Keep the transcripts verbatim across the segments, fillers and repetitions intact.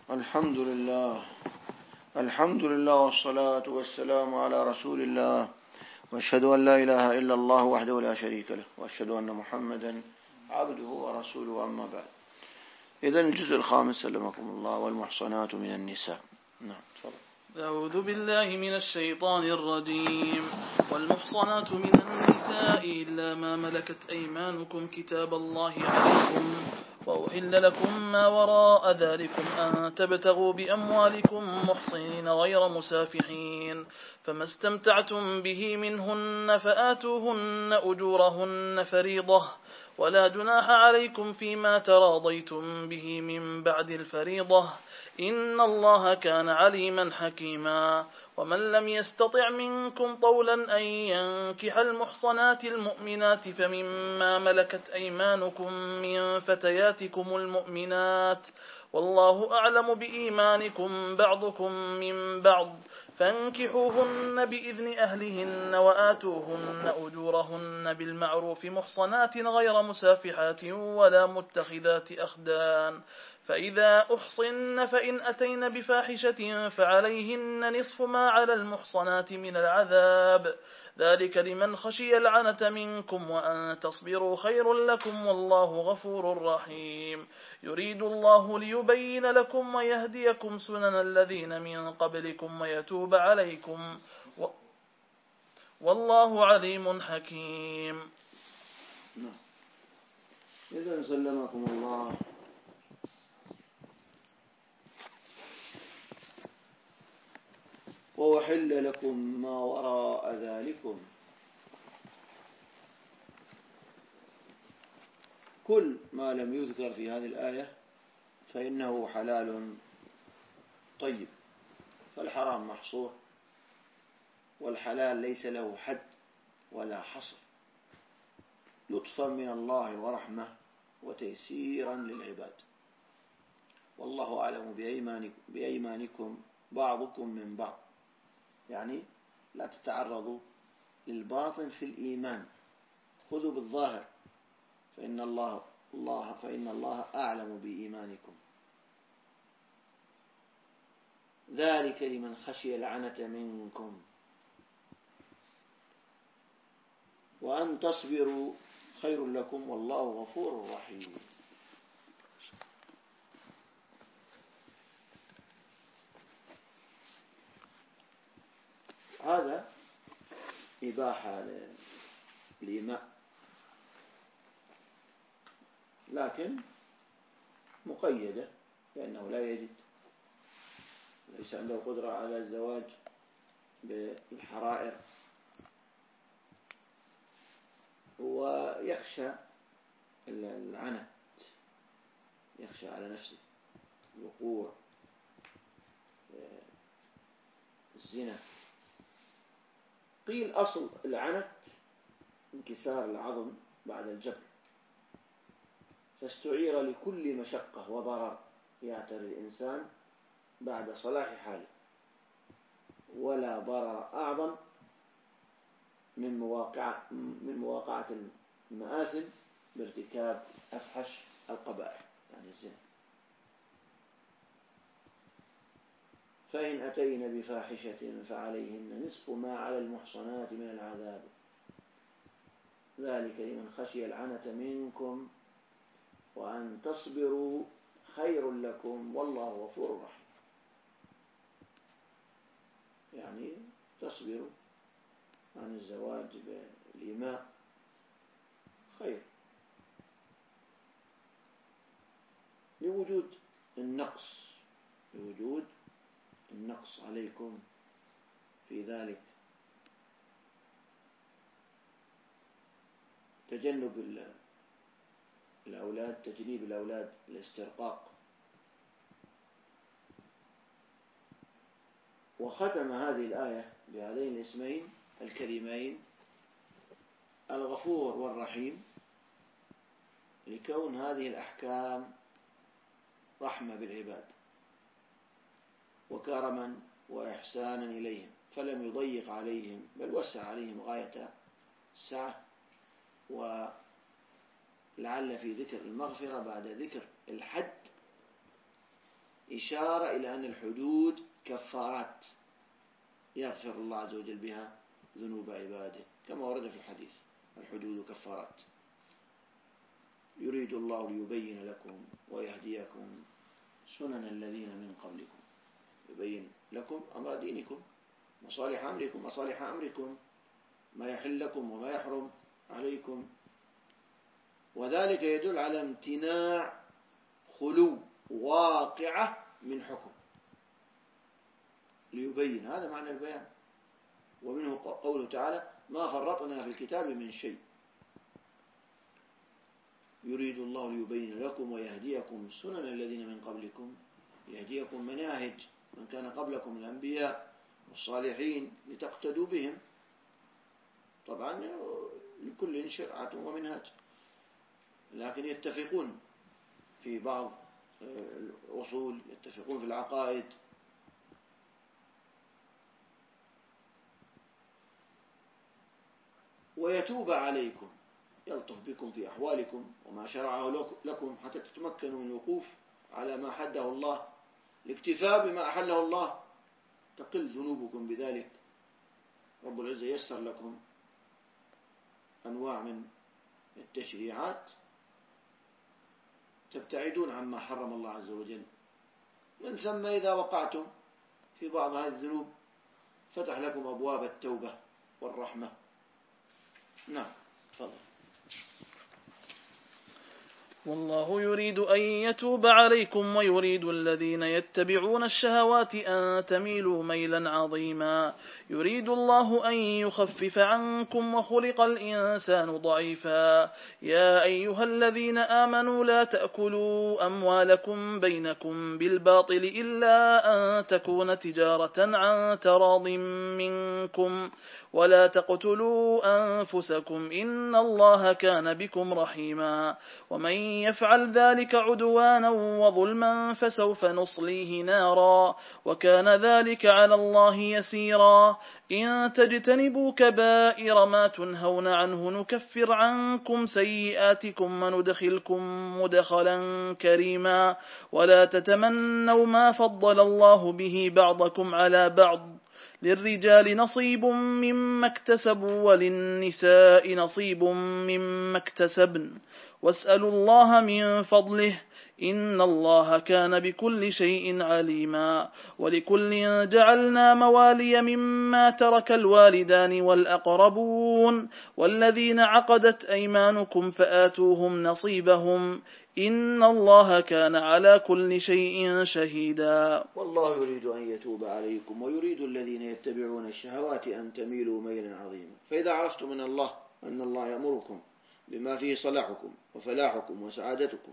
الحمد لله الحمد لله والصلاة والسلام على رسول الله، وأشهد أن لا إله إلا الله وحده لا شريك له، وأشهد أن محمدا عبده ورسوله. أما بعد، إذن الجزء الخامس سلمكم الله، والمحصنات من النساء. نعم تفضل. أعوذ بالله من الشيطان الرجيم. والمحصنات من النساء إلا ما ملكت أيمانكم كتاب الله عليكم، وأحل لكم ما وراء ذلكم أن تبتغوا بأموالكم محصنين غير مسافحين، فما استمتعتم به منهن فآتوهن أجورهن فريضة، ولا جناح عليكم فيما تراضيتم به من بعد الفريضة، إن الله كان عليما حكيما. ومن لم يستطع منكم طولا أن ينكح المحصنات المؤمنات فمما ملكت أيمانكم من فتياتكم المؤمنات، والله أعلم بإيمانكم بعضكم من بعض، فانكحوهن بإذن أهلهن وآتوهن أجورهن بالمعروف محصنات غير مسافحات ولا متخذات أخدان، فإذا أحصن فإن أتين بفاحشة فعليهن نصف ما على المحصنات من العذاب، ذلك لمن خشي العنة منكم، وأن تصبروا خير لكم، والله غفور رحيم. يريد الله ليبين لكم ويهديكم سنن الذين من قبلكم ويتوب عليكم، والله عليم حكيم. إذن سلمكم الله. وأحل لكم ما وراء ذلكم، كل ما لم يذكر في هذه الآية فإنه حلال طيب، فالحرام محصور، والحلال ليس له حد ولا حصر، لطفا من الله ورحمة وتيسيرا للعباد. والله أعلم بأيمانكم بعضكم من بعض، يعني لا تتعرضوا للباطن في الإيمان، خذوا بالظاهر، فإن الله الله فإن الله أعلم بإيمانكم. ذلك لمن خشي العنة منكم، وأن تصبروا خير لكم، والله غفور رحيم. هذا إباحة للإماء، لكن مقيدة، لأنه لا يجد، ليس عنده قدرة على الزواج بالحرائر، ويخشى العنت، يخشى على نفسه الوقوع الزنا. قيل أصل العنت انكسار العظم بعد الجبر، فاستعير لكل مشقة وضرر يعتري الإنسان بعد صلاح حاله، ولا ضرر أعظم من مواقعة من مواقعة المآثم بارتكاب أفحش القبائح، يعني الزنا. فإن أتين بفاحشة فعليهن نصف ما على المحصنات من العذاب، ذلك لمن خشي العنة منكم، وأن تصبروا خير لكم، والله غفور رحيم. يعني تصبروا عن الزواج بالإماء خير، لوجود النقص لوجود النقص عليكم في ذلك، تجنب الأولاد تجنيب الأولاد الاسترقاق. وختم هذه الآية بهذين الاسمين الكريمين الغفور والرحيم، لكون هذه الأحكام رحمة بالعباد وكرما وإحسانا إليهم، فلم يضيق عليهم بل وسع عليهم غاية السعة. ولعل في ذكر المغفرة بعد ذكر الحد إشارة إلى أن الحدود كفارات يغفر الله عز وجل بها ذنوب عباده كما ورد في الحديث: الحدود كفارات. يريد الله ليبين لكم ويهديكم سنن الذين من قبلكم، يبين لكم أمر دينكم، مصالح أمركم مصالح أمركم، ما يحل لكم وما يحرم عليكم، وذلك يدل على امتناع خلو واقعة من حكم، ليبين. هذا معنى البيان. ومنه قوله تعالى: ما فرطنا في الكتاب من شيء. يريد الله ليبين لكم ويهديكم سنن الذين من قبلكم، يهديكم مناهج من كان قبلكم من الأنبياء والصالحين لتقتدوا بهم. طبعا لكل شرعة ومنهج، لكن يتفقون في بعض الأصول، يتفقون في العقائد. ويتوب عليكم، يلطف بكم في أحوالكم وما شرعه لكم حتى تتمكنوا من الوقوف على ما حده الله، الاكتفاء بما أحله الله، تقل ذنوبكم بذلك. رب العزة يسر لكم أنواع من التشريعات تبتعدون عما حرم الله عز وجل. من ثم إذا وقعتم في بعض هذه الذنوب فتح لكم أبواب التوبة والرحمة. نعم، تفضل. والله يريد أن يتوب عليكم ويريد الذين يتبعون الشهوات أن تميلوا ميلا عظيما. يريد الله أن يخفف عنكم وخلق الإنسان ضعيفا. يا أيها الذين آمنوا لا تأكلوا أموالكم بينكم بالباطل إلا أن تكون تجارة عن تراض منكم ولا تقتلوا أنفسكم إن الله كان بكم رحيما. ومن يفعل ذلك عدوانا وظلما فسوف نصليه نارا وكان ذلك على الله يسيرا. إن تجتنبوا كبائر ما تنهون عنه نكفر عنكم سيئاتكم وندخلكم مدخلا كريما. ولا تتمنوا ما فضل الله به بعضكم على بعض للرجال نصيب مما اكتسبوا وللنساء نصيب مما اكتسبن واسألوا الله من فضله إن الله كان بكل شيء عليما. ولكل جعلنا موالي مما ترك الوالدان والأقربون والذين عقدت أيمانكم فآتوهم نصيبهم إن الله كان على كل شيء شهيدا. والله يريد أن يتوب عليكم ويريد الذين يتبعون الشهوات أن تميلوا ميلا عظيما. فإذا عرفتم من الله أن الله يأمركم بما فيه صلاحكم وفلاحكم وسعادتكم،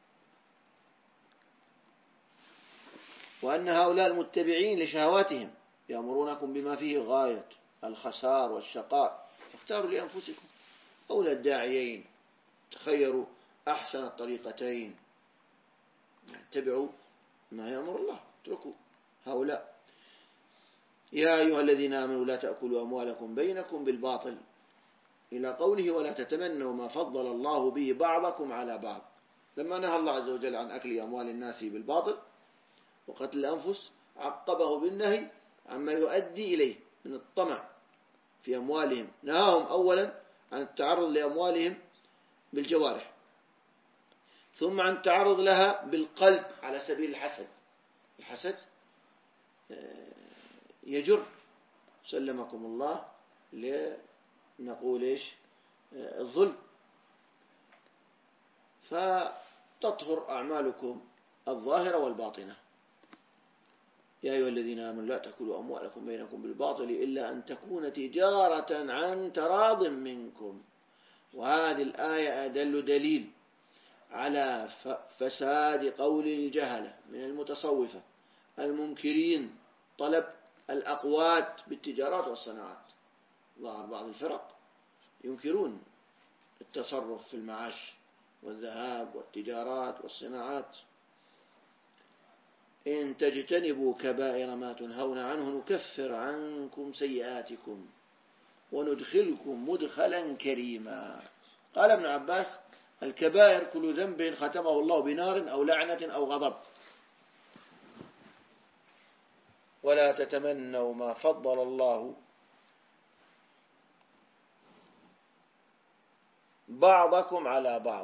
وأن هؤلاء المتبعين لشهواتهم يأمرونكم بما فيه غاية الخسار والشقاء، فاختاروا لأنفسكم أولى الداعيين، تخيروا أحسن الطريقتين، اتبعوا ما يأمر الله، اتركوا هؤلاء. يا أيها الذين آمنوا لا تأكلوا أموالكم بينكم بالباطل إلى قوله ولا تتمنوا ما فضل الله به بعضكم على بعض. لما نهى الله عز وجل عن أكل أموال الناس بالباطل وقتل الأنفس عقبه بالنهي عما يؤدي إليه من الطمع في أموالهم. نهاهم أولا عن التعرض لأموالهم بالجوارح، ثم عن التعرض لها بالقلب على سبيل الحسد. الحسد يجر سلمكم الله لنقول إيش الظلم، فتطهر أعمالكم الظاهرة والباطنة. يا أيها الذين آمنوا لا تأكلوا أموالكم بينكم بالباطل إلا أن تكون تجارة عن تراض منكم. وهذه الآية أدل دليل على فساد قول الجهلة من المتصوفة المنكرين طلب الأقوات بالتجارات والصناعات. ظهر بعض الفرق ينكرون التصرف في المعاش والذهاب والتجارات والصناعات. إن تجتنبوا كبائر ما تنهون عنه نكفر عنكم سيئاتكم وندخلكم مدخلا كريما. قال ابن عباس الكبائر كل ذنب ختمه الله بنار أو لعنة أو غضب. ولا تتمنوا ما فضل الله بعضكم على بعض.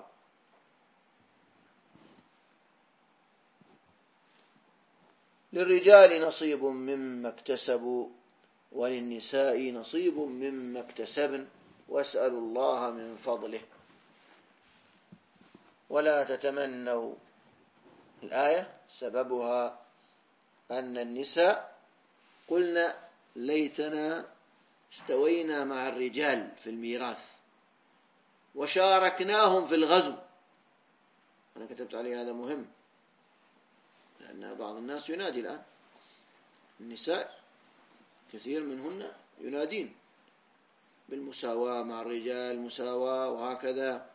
للرجال نصيب مما اكتسبوا وللنساء نصيب مما اكتسبن واسألوا الله من فضله. ولا تتمنوا، الآية سببها أن النساء قلنا ليتنا استوينا مع الرجال في الميراث وشاركناهم في الغزو. أنا كتبت عليه هذا مهم، لأن بعض الناس ينادي الآن، النساء كثير منهن ينادين بالمساواة مع الرجال، مساواة وهكذا،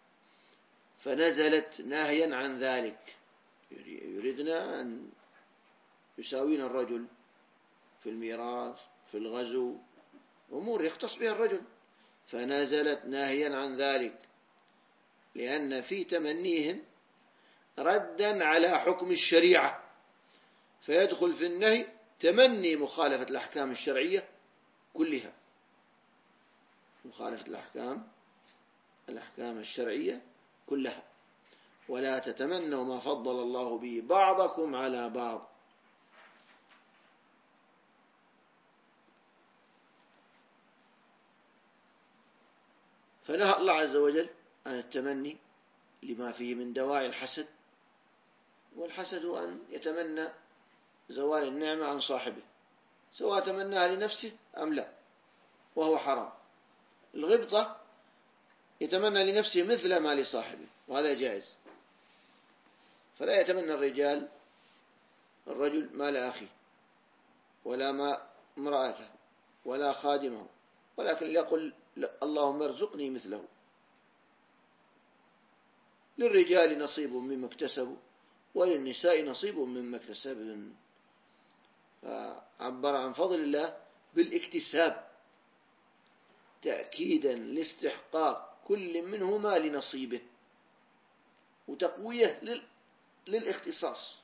فنزلت ناهيا عن ذلك، يريدنا أن يساوين الرجل في الميراث في الغزو، أمور يختص بها الرجل، فنزلت ناهيا عن ذلك، لأن في تمنيهم ردا على حكم الشريعة، فيدخل في النهي تمني مخالفة الأحكام الشرعية كلها، مخالفة الأحكام الأحكام الشرعية كلها. ولا تتمنوا ما فضل الله به بعضكم على بعض. فنهى الله عز وجل عن التمني لما فيه من دواعي الحسد، والحسد أن يتمنى زوال النعمة عن صاحبه سواء تمناها لنفسه أم لا، وهو حرام. الغبطة يتمنى لنفسه مثل ما لصاحبه، وهذا جائز. فلا يتمنى الرجال الرجل مال أخيه ولا ما امرأته ولا خادمه، ولكن يقول اللهم ارزقني مثله. للرجال نصيب مما اكتسبوا وللنساء نصيب مما اكتسبن. فعبر عن فضل الله بالاكتساب تأكيدا لاستحقاق كل منهما لنصيبه، وتقوية للاختصاص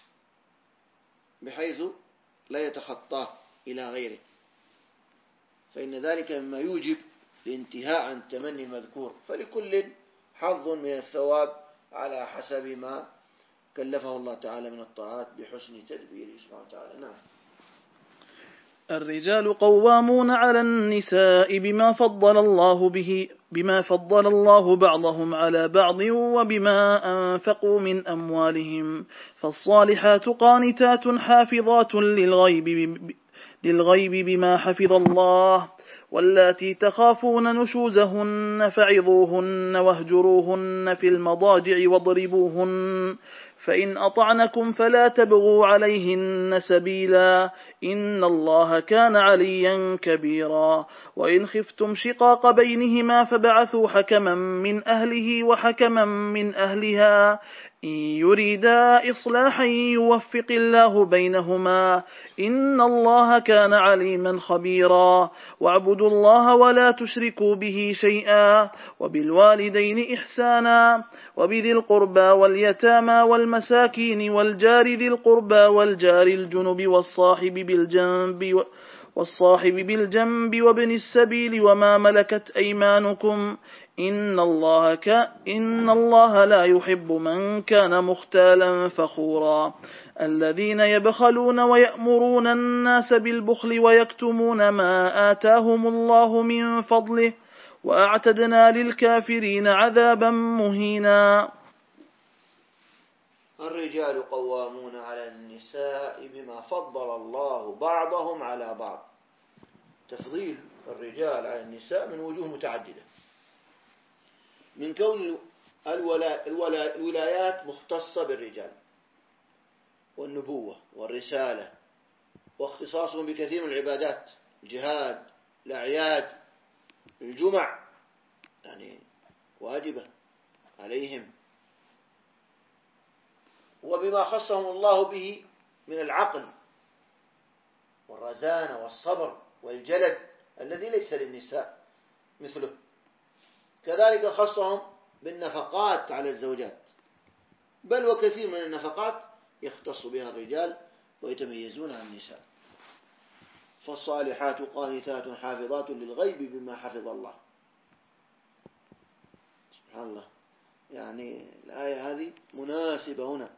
بحيث لا يتخطاه إلى غيره، فإن ذلك مما يوجب الانتهاء عن التمني المذكور. فلكل حظ من الثواب على حسب ما كلفه الله تعالى من الطاعات بحسن تدبيره سبحانه وتعالى. نعم. الرجال قوامون على النساء بما فضل الله به بما فضل الله بعضهم على بعض وبما أنفقوا من أموالهم، فالصالحات قانتات حافظات للغيب للغيب بما حفظ الله، واللاتي تخافون نشوزهن فعظوهن واهجروهن في المضاجع واضربوهن، فإن أطعنكم فلا تبغوا عليهن سبيلا، إن الله كان عليا كبيرا. وإن خفتم شقاق بينهما فبعثوا حكما من أهله وحكما من أهلها إن يريدا إصلاحا يوفق الله بينهما، إن الله كان عليما خبيرا. واعبدوا الله ولا تشركوا به شيئا، وبالوالدين إحسانا، وبذي القربى واليتامى والمساكين والجار ذي القربى والجار الجنب والصاحب بالجنب والصاحب بالجنب وابن السبيل وما ملكت أيمانكم، إن الله, ك... إن الله لا يحب من كان مختالا فخورا. الذين يبخلون ويأمرون الناس بالبخل ويكتمون ما آتاهم الله من فضله، وأعتدنا للكافرين عذابا مهينا. الرجال قوامون على النساء بما فضل الله بعضهم على بعض. تفضيل الرجال على النساء من وجوه متعددة، من كون الولا... الولا... الولايات مختصة بالرجال والنبوة والرسالة واختصاصهم بكثير من العبادات، الجهاد، الأعياد، الجمع، يعني واجبة عليهم، وبما خصهم الله به من العقل والرزانة والصبر والجلد الذي ليس للنساء مثله. كذلك خصهم بالنفقات على الزوجات، بل وكثير من النفقات يختص بها الرجال ويتميزون عن النساء. فالصالحات قانتات حافظات للغيب بما حفظ الله. سبحان الله، يعني الآية هذه مناسبة هنا.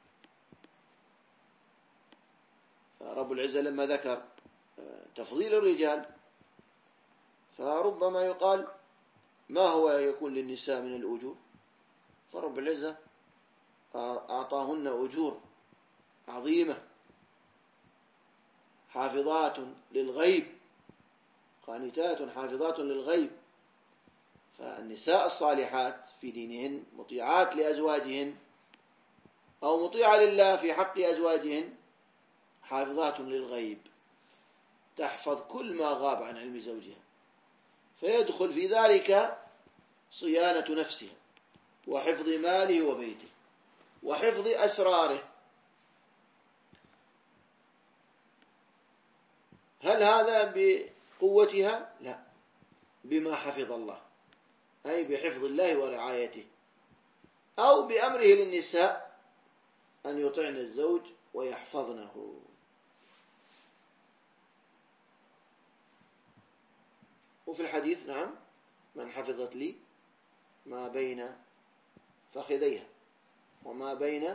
رب العزة لما ذكر تفضيل الرجال فربما يقال ما هو يكون للنساء من الأجور، فرب العزة أعطاهن أجور عظيمة، حافظات للغيب، قانتات حافظات للغيب. فالنساء الصالحات في دينهن مطيعات لأزواجهن أو مطيعة لله في حق أزواجهن، حافظات للغيب، تحفظ كل ما غاب عن علم زوجها، فيدخل في ذلك صيانة نفسها وحفظ ماله وبيته وحفظ أسراره. هل هذا بقوتها؟ لا، بما حفظ الله، أي بحفظ الله ورعايته، أو بأمره للنساء أن يطعن الزوج ويحفظنه. وفي الحديث نعم من حفظت لي ما بين فخذيها وما بين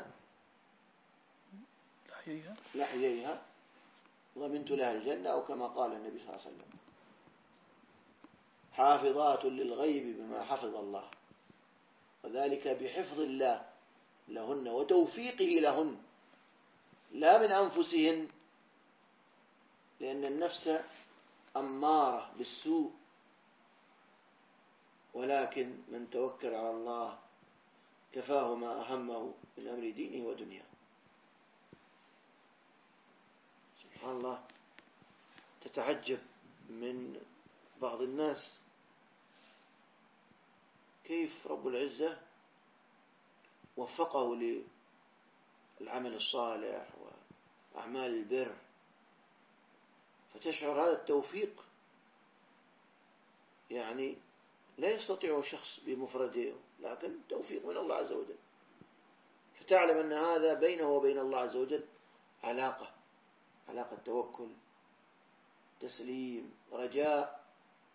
لحييها ضمنت لها الجنة، أو كما قال النبي صلى الله عليه وسلم. حافظات للغيب بما حفظ الله، وذلك بحفظ الله لهن وتوفيقه لهن، لا من أنفسهن، لأن النفس أمارة بالسوء، ولكن من توكل على الله كفاه ما أهمه من أمر دينه ودنياه. سبحان الله، تتعجب من بعض الناس كيف رب العزة وفقه للعمل الصالح وأعمال البر، فتشعر هذا التوفيق يعني لا يستطيع شخص بمفرده، لكن توفيق من الله عز وجل، فتعلم أن هذا بينه وبين الله عز وجل علاقة، علاقة توكل، تسليم، رجاء.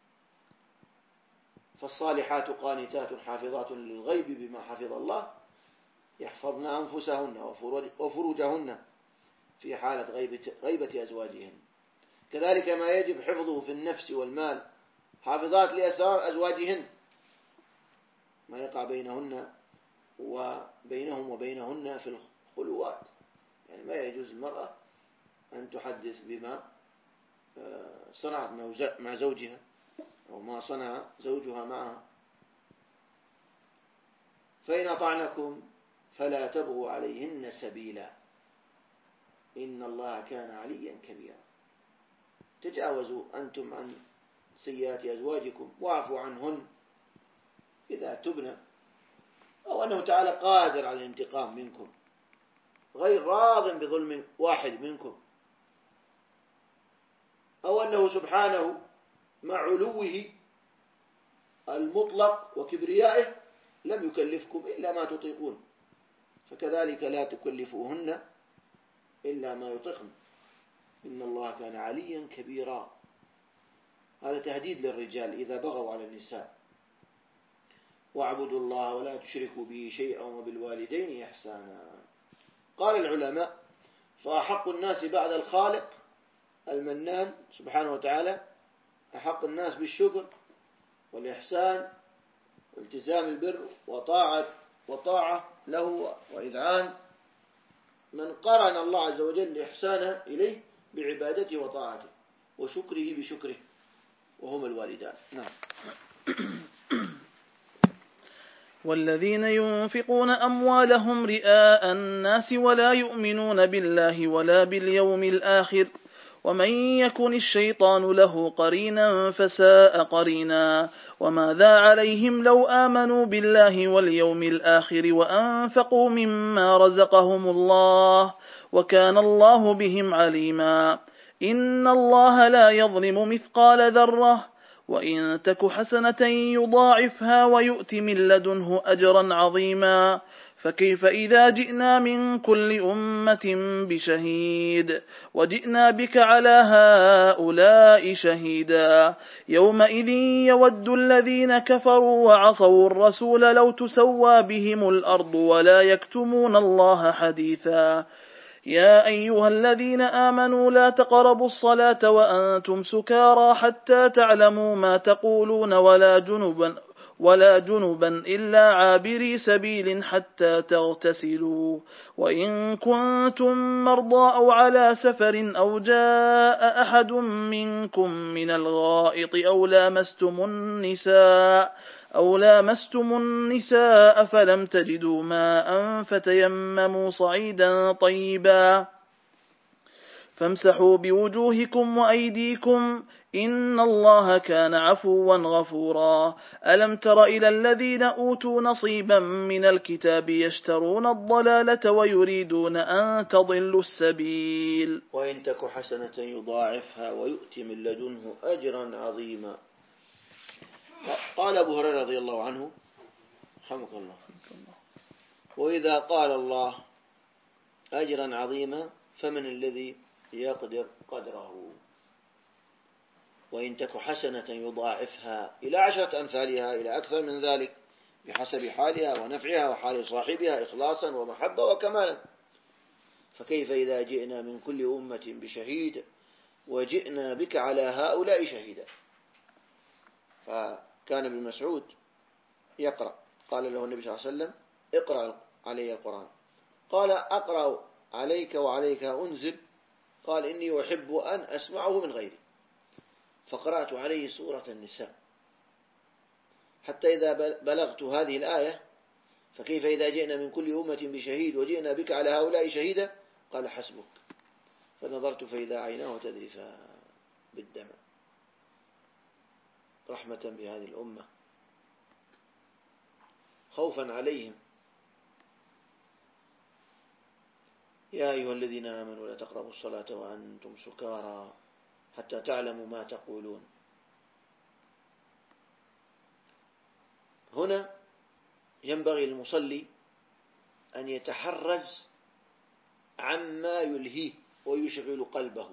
فالصالحات قانتات حافظات للغيب بما حفظ الله، يحفظن أنفسهن وفروجهن في حالة غيبة, غيبة أزواجهن. كذلك ما يجب حفظه في النفس والمال، حافظات لأسرار أزواجهن، ما يقع بينهن وبينهم وبينهن في الخلوات، يعني ما يجوز المرأة أن تحدث بما صنعت مع زوجها أو ما صنع زوجها معها. فإن أطعنكم فلا تبغوا عليهن سبيلا إن الله كان عليا كبيرا. تجاوزوا أنتم عن سيئات أزواجكم واعفوا عنهن إذا تبنى، أو أنه تعالى قادر على الانتقام منكم غير راض بظلم واحد منكم، أو أنه سبحانه مع علوه المطلق وكبريائه لم يكلفكم إلا ما تطيقون، فكذلك لا تكلفوهن إلا ما يطيقن إن الله كان عليا كبيرا. هذا تهديد للرجال إذا بغوا على النساء. واعبدوا الله ولا تشركوا به شيئا وبالوالدين إحسانا. قال العلماء فأحق الناس بعد الخالق المنان سبحانه وتعالى أحق الناس بالشكر والإحسان والتزام البر وطاعة وطاعة له وإذعان من قرن الله عز وجل إحسانه إليه بعبادته وطاعته وشكره بشكره، وهم الوالدان. نعم. والذين ينفقون أموالهم رئاء الناس ولا يؤمنون بالله ولا باليوم الآخر ومن يكن الشيطان له قرينا فساء قرينا وماذا عليهم لو آمنوا بالله واليوم الآخر وأنفقوا مما رزقهم الله وكان الله بهم عليما. إن الله لا يظلم مثقال ذرة وإن تك حسنة يضاعفها ويؤت من لدنه أجرا عظيما. فكيف إذا جئنا من كل أمة بشهيد وجئنا بك على هؤلاء شهيدا يومئذ يود الذين كفروا وعصوا الرسول لو تسوى بهم الأرض ولا يكتمون الله حديثا يا أيها الذين آمنوا لا تقربوا الصلاة وأنتم سكارى حتى تعلموا ما تقولون ولا جنبا ولا جنبا إلا عابري سبيل حتى تغتسلوا وإن كنتم مرضى أو على سفر أو جاء أحد منكم من الغائط أو لامستم النساء أو لامستم النساء فلم تجدوا ماء فتيمموا صعيدا طيبا فامسحوا بوجوهكم وأيديكم إن الله كان عفوا غفورا ألم تر إلى الذين أوتوا نصيبا من الكتاب يشترون الضلالة ويريدون أن تضلوا السبيل وإن تك حسنة يضاعفها ويؤتي من لدنه أجرا عظيما. قال أبو هريرة رضي الله عنه رحمك الله وإذا قال الله أجرا عظيما فمن الذي يقدر قدره. وإن تك حسنة يضاعفها إلى عشرة أمثالها إلى أكثر من ذلك بحسب حالها ونفعها وحال صاحبها إخلاصا ومحبة وكمالا. فكيف إذا جئنا من كل أمة بشهيد وجئنا بك على هؤلاء شهيدا. فكان ابن مسعود يقرأ قال له النبي صلى الله عليه وسلم اقرأ علي القرآن قال أقرأ عليك وعليك أنزل قال إني أحب أن أسمعه من غيري فقرأت عليه سورة النساء حتى إذا بلغت هذه الآية فكيف إذا جئنا من كل أمة بشهيد وجئنا بك على هؤلاء شهيدا قال حسبك فنظرت فإذا عيناه تذرفان بالدمع رحمة بهذه الأمة خوفا عليهم. يا أيها الذين آمنوا لا تقربوا الصلاة وأنتم سكارى حتى تعلموا ما تقولون. هنا ينبغي للمصلي أن يتحرز عما يلهيه ويشغل قلبه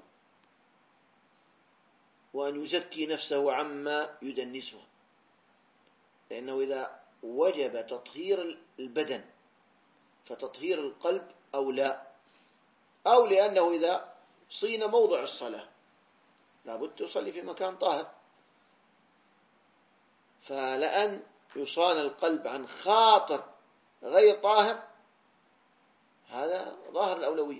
وأن يزكي نفسه عما يدنسه لأنه إذا وجب تطهير البدن فتطهير القلب أو لا أو لأنه إذا صين موضع الصلاة لابد تصلي في مكان طاهر فلأن يصان القلب عن خاطر غير طاهر هذا ظاهر الأولوية.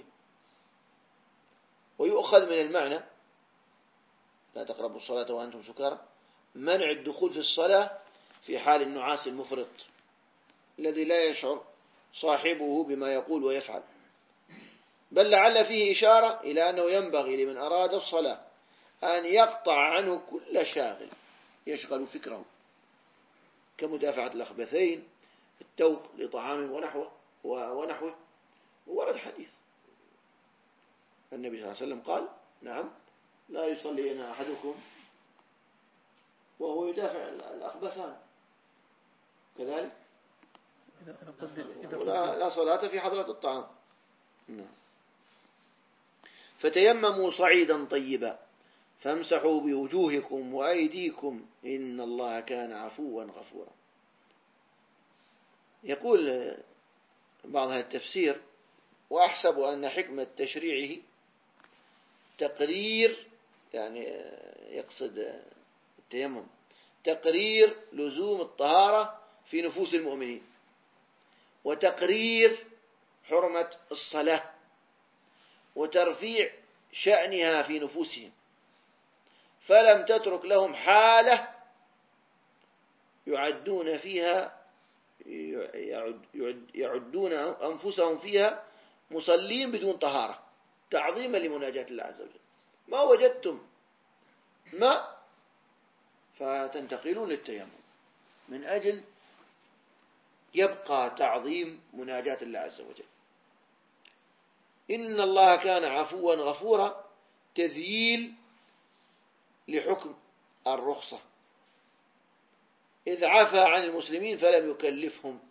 ويؤخذ من المعنى لا تقربوا الصلاة وأنتم سكارى منع الدخول في الصلاة في حال النعاس المفرط الذي لا يشعر صاحبه بما يقول ويفعل بل لعل فيه إشارة إلى أنه ينبغي لمن أراد الصلاة أن يقطع عنه كل شاغل يشغل فكره كمدافعة الأخبثين التوق لطعام ونحوه ونحوه. وورد حديث النبي صلى الله عليه وسلم قال نعم لا يصلي أحدكم وهو يدافع الأخبثان كذلك لا, لا صلاة في حضرة الطعام. نعم. فتيمموا صعيدا طيبا فامسحوا بوجوهكم وأيديكم إن الله كان عفوا غفورا. يقول بعض هذا التفسير وأحسب أن حكمة تشريعه تقرير يعني يقصد التيمم تقرير لزوم الطهارة في نفوس المؤمنين وتقرير حرمة الصلاة وترفيع شأنها في نفوسهم فلم تترك لهم حالة يعدون فيها يعدون أنفسهم فيها مصلين بدون طهارة تعظيما لمناجاة الله عز وجل. ما وجدتم ما فتنتقلون للتيمم من أجل يبقى تعظيم مناجاة الله عز وجل. إن الله كان عفوا غفورا تذييل لحكم الرخصة إذ عفى عن المسلمين فلم يكلفهم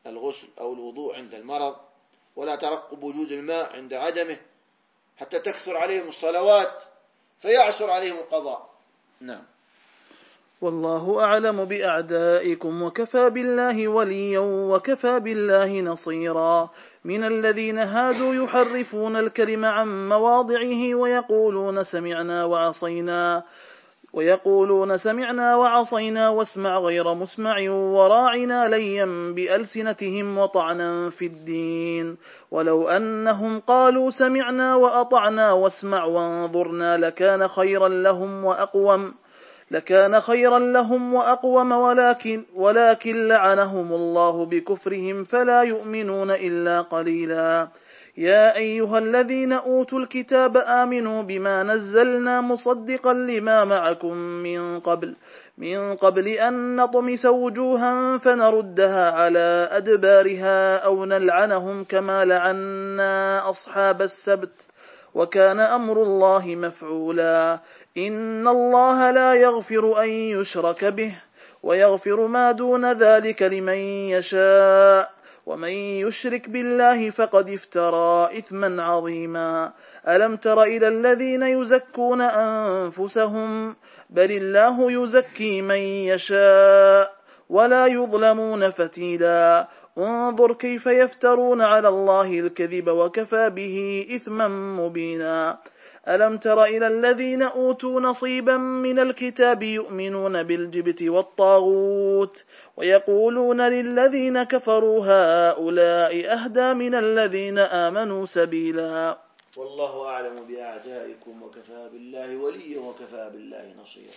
الغسل أو الوضوء عند المرض، ولا ترقب وجود الماء عند عدمه، حتى تكثر عليهم الصلوات فيعسر عليهم القضاء. نعم. والله أعلم بأعدائكم وكفى بالله وليا وكفى بالله نصيرا. من الذين هادوا يحرفون الكلم عن مواضعه ويقولون سمعنا وعصينا ويقولون سمعنا وعصينا واسمع غير مسمع وراعنا ليا بألسنتهم وطعنا في الدين. ولو أنهم قالوا سمعنا وأطعنا واسمع وانظرنا لكان خيرا لهم وأقوم لكان خيرا لهم وأقوم ولكن, ولكن لعنهم الله بكفرهم فلا يؤمنون إلا قليلا. يا أيها الذين أوتوا الكتاب آمنوا بما نزلنا مصدقا لما معكم من قبل من قبل أن نطمس وجوها فنردها على أدبارها أو نلعنهم كما لعنا أصحاب السبت وكان أمر الله مفعولا. إن الله لا يغفر أن يشرك به ويغفر ما دون ذلك لمن يشاء ومن يشرك بالله فقد افترى إثما عظيما. ألم تر إلى الذين يزكون أنفسهم بل الله يزكي من يشاء ولا يظلمون فتيلا. انظر كيف يفترون على الله الكذب وكفى به إثما مبينا. ألم تر إلى الذين أوتوا نصيبا من الكتاب يؤمنون بالجبت والطاغوت ويقولون للذين كفروا هؤلاء أهدى من الذين آمنوا سبيلا. والله أعلم بأعدائكم وكفى بالله وليا وكفى بالله نصيرا.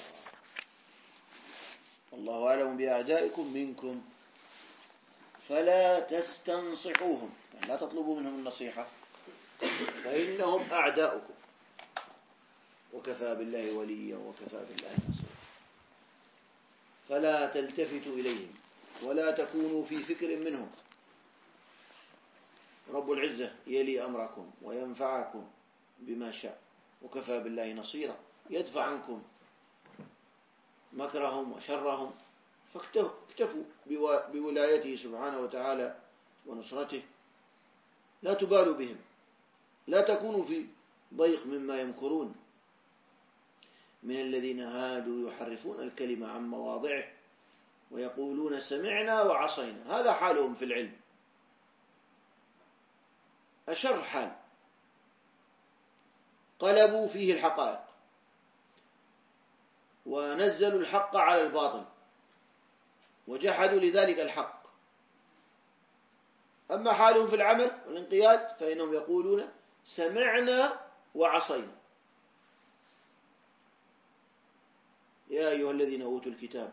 والله أعلم بأعدائكم منكم فلا تستنصحوهم، يعني لا تطلبوا منهم النصيحة فإنهم أعداؤكم، وكفى بالله وليا وكفى بالله نصيرا. فلا تلتفتوا إليهم ولا تكونوا في فكر منهم. رب العزة يلي أمركم وينفعكم بما شاء، وكفى بالله نصيرا، يدفع عنكم مكرهم وشرهم، فاكتفوا بولايته سبحانه وتعالى ونصرته. لا تبالوا بهم، لا تكونوا في ضيق مما يمكرون. من الذين هادوا يحرفون الكلمة عن مواضعه ويقولون سمعنا وعصينا، هذا حالهم في العلم، أشر حال، قلبوا فيه الحقائق ونزلوا الحق على الباطل وجحدوا لذلك الحق. أما حالهم في العمل والانقياد فإنهم يقولون سمعنا وعصينا. يا أيها الذين أوتوا الكتاب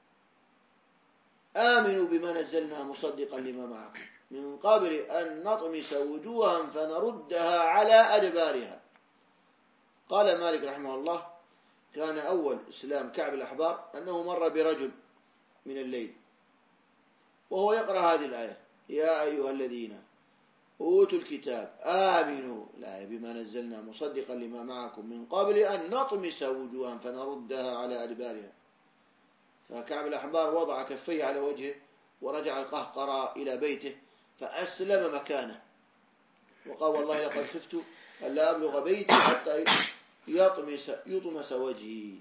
آمنوا بما نزلنا مصدقا لما معكم من قبل أن نطمس وجوها فنردها على أدبارها. قال مالك رحمه الله كان أول إسلام كعب الأحبار أنه مر برجل من الليل وهو يقرأ هذه الآية يا أيها الذين أوتوا الكتاب آمنوا الآية بما نزلنا مصدقا لما معكم من قبل أن نطمس وجوها فنردها على أدبارها. فكعب الأحبار وضع كفيه على وجهه ورجع القهقرى إلى بيته فأسلم مكانه وقال والله لقد خفت ألا أبلغ بيتي حتى يطمس, يطمس وجهي.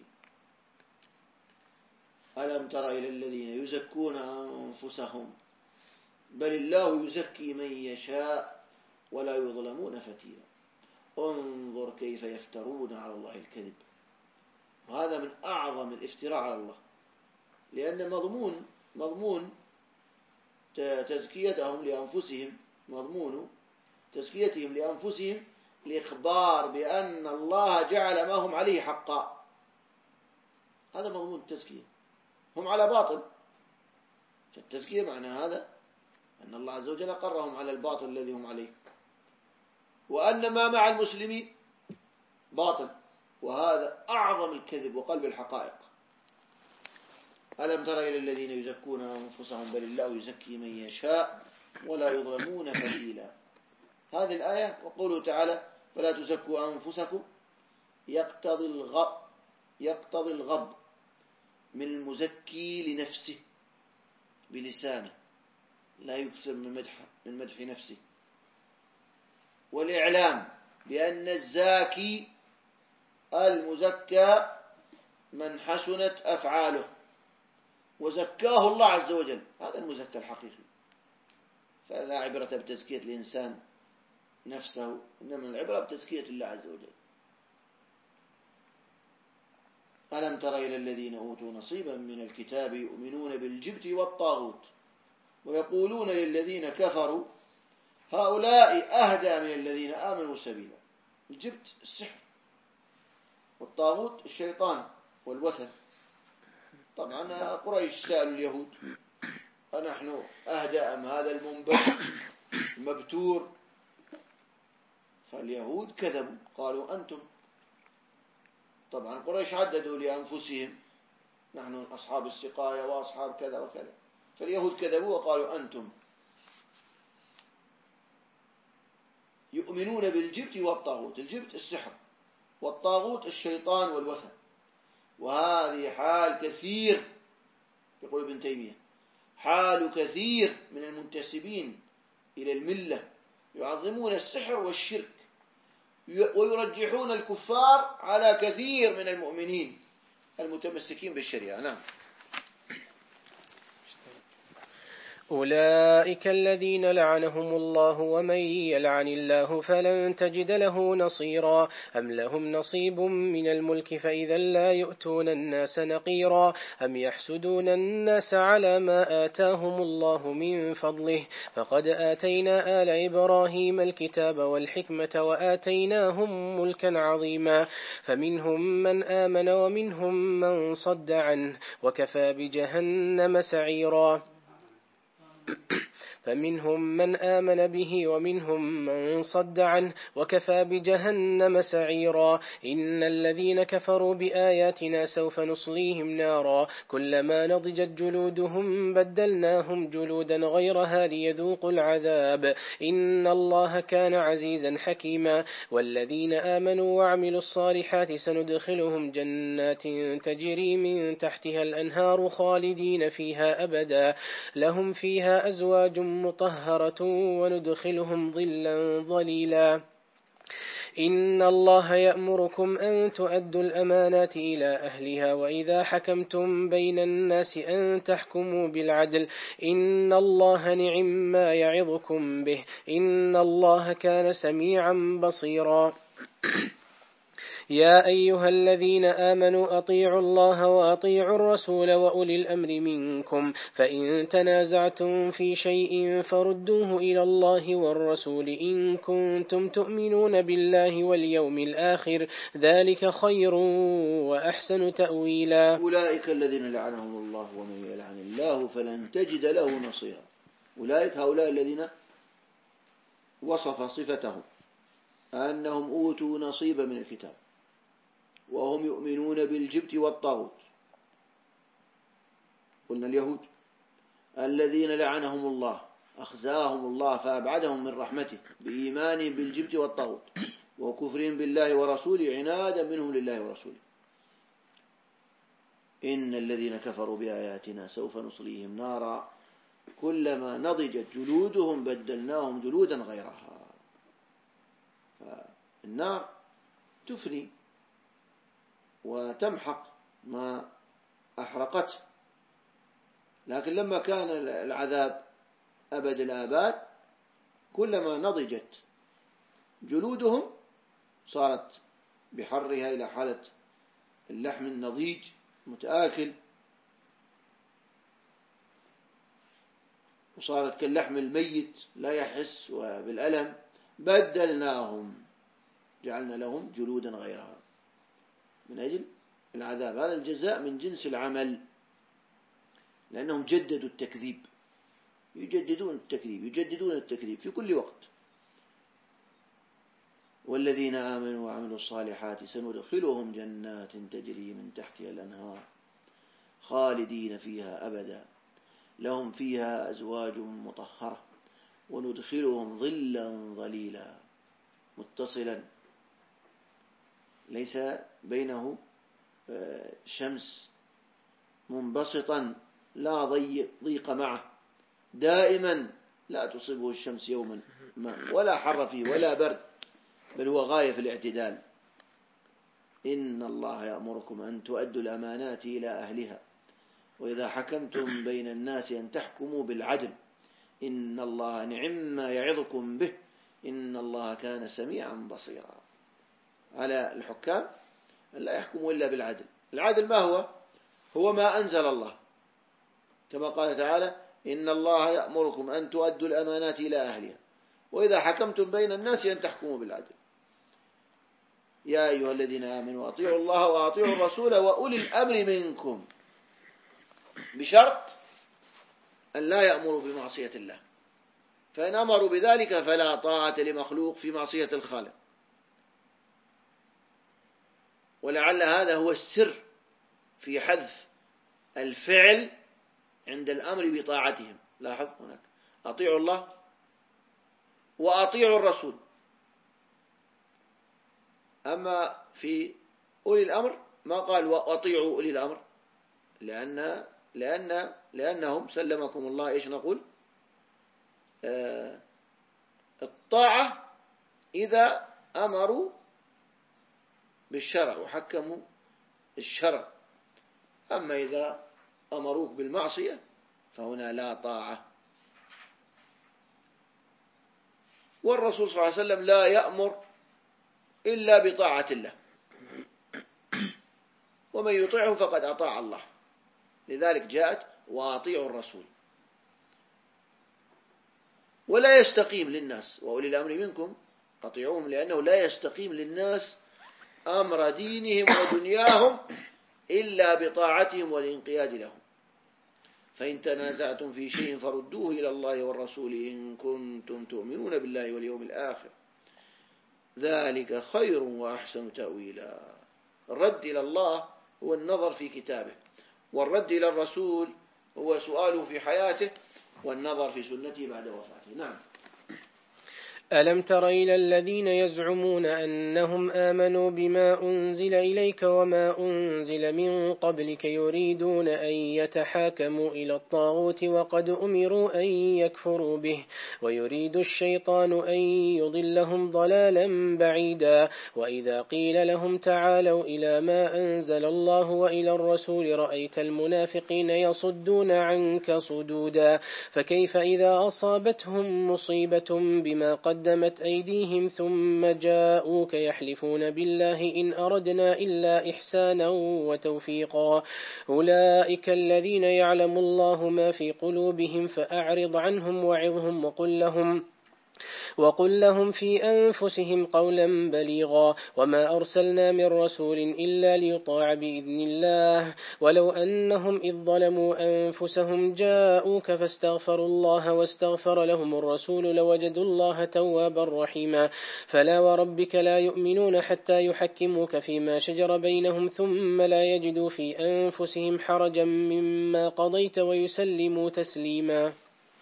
ألم تر إلى الذين يزكون أنفسهم بل الله يزكي من يشاء ولا يظلمون فتيلا. انظر كيف يفترون على الله الكذب. وهذا من أعظم الافتراء على الله، لأن مضمون مضمون تزكيتهم لأنفسهم مضمون تزكيتهم لأنفسهم الإخبار بأن الله جعل ما هم عليه حقا. هذا مضمون التزكية، هم على باطل، فالتزكية معنى هذا أن الله عز وجل قرهم على الباطل الذي هم عليه، وأن ما مع المسلمين باطل، وهذا أعظم الكذب وقلب الحقائق. ألم تر إلى الذين يزكون أنفسهم بل الله يزكي من يشاء ولا يظلمون فتيلا. هذه الآية وقوله تعالى فلا تزكوا أنفسكم يقتضي الغض يقتضي الغض من المزكي لنفسه بلسانه، لا يكثر من مدح من مدح نفسه. والإعلام بأن الزاكي المزكى من حسنت أفعاله وزكاه الله عز وجل، هذا المزكى الحقيقي. فلا عبرة بتزكية الإنسان نفسه، إنما العبرة بتزكية الله عز وجل. ألم تر إلى الذين أوتوا نصيبا من الكتاب يؤمنون بالجبت والطاغوت ويقولون للذين كفروا هؤلاء أهدى من الذين آمنوا سبيلا. الجبت السحر، والطاغوت الشيطان والوثن. طبعا قريش سألوا اليهود أنحن أهدى أم هذا المنبت المبتور؟ فاليهود كذبوا قالوا أنتم. طبعا قريش عددوا لأنفسهم نحن أصحاب السقاية وأصحاب كذا وكذا، فاليهود كذبوا وقالوا أنتم. يؤمنون بالجبت والطاغوت، الجبت السحر والطاغوت الشيطان والوثن. وهذه حال كثير، يقول ابن تيمية، حال كثير من المنتسبين إلى الملة يعظمون السحر والشرك ويرجحون الكفار على كثير من المؤمنين المتمسكين بالشريعة. نعم. أولئك الذين لعنهم الله ومن يلعن الله فلن تجد له نصيرا. أم لهم نصيب من الملك فإذا لا يؤتون الناس نقيرا. أم يحسدون الناس على ما آتاهم الله من فضله فقد آتينا آل إبراهيم الكتاب والحكمة وآتيناهم ملكا عظيما. فمنهم من آمن ومنهم من صد عنه وكفى بجهنم سعيرا. فمنهم من آمن به ومنهم من صد عنه وكفى بجهنم سعيرا. إن الذين كفروا بآياتنا سوف نصليهم نارا كلما نضجت جلودهم بدلناهم جلودا غيرها ليذوقوا العذاب إن الله كان عزيزا حكيما. والذين آمنوا وعملوا الصالحات سندخلهم جنات تجري من تحتها الأنهار خالدين فيها أبدا لهم فيها أزواج مطهرة وندخلهم ظلا ظليلا. إن الله يأمركم أن تؤدوا الأمانات إلى أهلها وإذا حكمتم بين الناس أن تحكموا بالعدل إن الله نعم ما يعظكم به إن الله كان سميعا بصيرا. يا أيها الذين آمنوا أطيعوا الله وأطيعوا الرسول وأولي الأمر منكم فإن تنازعتم في شيء فردوه إلى الله والرسول إن كنتم تؤمنون بالله واليوم الآخر ذلك خير وأحسن تأويلا. أولئك الذين لعنهم الله ومن يلعن الله فلن تجد له نصيرا. أولئك هؤلاء الذين وصف صفتهم أنهم أوتوا نصيبا من الكتاب وهم يؤمنون بالجبت والطاغوت. قلنا اليهود الذين لعنهم الله أخزاهم الله فأبعدهم من رحمته بإيمانهم بالجبت والطاغوت وكفرهم بالله ورسوله عنادا منهم لله ورسوله. إن الذين كفروا بآياتنا سوف نصليهم نارا كلما نضجت جلودهم بدلناهم جلودا غيرها. فالنار تفني وتمحق ما أحرقته، لكن لما كان العذاب أبد الآباد كلما نضجت جلودهم صارت بحرها إلى حالة اللحم النضيج متآكل وصارت كاللحم الميت لا يحس بالألم بدلناهم جعلنا لهم جلودا غيرها من أجل العذاب. هذا الجزاء من جنس العمل لأنهم جددوا التكذيب يجددون التكذيب يجددون التكذيب في كل وقت. والذين آمنوا وعملوا الصالحات سندخلهم جنات تجري من تحتها الأنهار خالدين فيها أبدا لهم فيها أزواج مطهرة وندخلهم ظلا ظليلا متصلا ليس بينه شمس منبسطا لا ضيق معه دائما لا تصيبه الشمس يوما ما ولا حر فيه ولا برد، بل هو غاية في الاعتدال. إن الله يأمركم أن تؤدوا الأمانات إلى أهلها وإذا حكمتم بين الناس أن تحكموا بالعدل إن الله نعم ما يعظكم به إن الله كان سميعا بصيرا. على الحكام أن لا يحكموا إلا بالعدل. العدل ما هو؟ هو ما أنزل الله، كما قال تعالى إن الله يأمركم أن تؤدوا الأمانات إلى أهلها وإذا حكمتم بين الناس أن تحكموا بالعدل. يا أيها الذين آمنوا أطيعوا الله وأطيعوا الرسول وأولي الأمر منكم، بشرط أن لا يأمروا بمعصية الله، فإن أمروا بذلك فلا طاعة لمخلوق في معصية الخالق. ولعل هذا هو السر في حذف الفعل عند الأمر بطاعتهم. لاحظ هناك أطيعوا الله وأطيعوا الرسول، أما في أولي الأمر ما قال وأطيعوا أولي الأمر، لأن لأن لأنهم سلمكم الله إيش نقول آه الطاعة إذا أمروا بالشرع وحكموا الشرع، أما إذا أمروك بالمعصية فهنا لا طاعة. والرسول صلى الله عليه وسلم لا يأمر إلا بطاعة الله، ومن يطيعه فقد أطاع الله، لذلك جاءت وأطيعوا الرسول. ولا يستقيم للناس وأولي الأمر منكم أطيعوهم، لأنه لا يستقيم للناس أمر دينهم ودنياهم إلا بطاعتهم والانقياد لهم. فإن تنازعتم في شيء فردوه إلى الله والرسول إن كنتم تؤمنون بالله واليوم الآخر ذلك خير وأحسن تأويلا. الرد إلى الله هو النظر في كتابه، والرد إلى الرسول هو سؤاله في حياته والنظر في سنته بعد وفاته. نعم. ألم تر إلى الذين يزعمون أنهم آمنوا بما أنزل إليك وما أنزل من قبلك يريدون أن يتحاكموا إلى الطاغوت وقد أمروا أن يكفروا به ويريد الشيطان أن يضلهم ضلالا بعيدا. وإذا قيل لهم تعالوا إلى ما أنزل الله وإلى الرسول رأيت المنافقين يصدون عنك صدودا. فكيف إذا أصابتهم مصيبة بما قد قدمت أيديهم ثم جاءوك يحلفون بالله إن أردنا إلا إحسانا وتوفيقا أولئك الذين يعلم الله ما في قلوبهم فأعرض عنهم وعظهم وقل لهم وقل لهم في أنفسهم قولا بليغا. وما أرسلنا من رسول إلا ليطاع بإذن الله ولو أنهم إذ ظلموا أنفسهم جاءوك فاستغفروا الله واستغفر لهم الرسول لوجدوا الله توابا رحيما. فلا وربك لا يؤمنون حتى يحكموك فيما شجر بينهم ثم لا يجدوا في أنفسهم حرجا مما قضيت ويسلموا تسليما.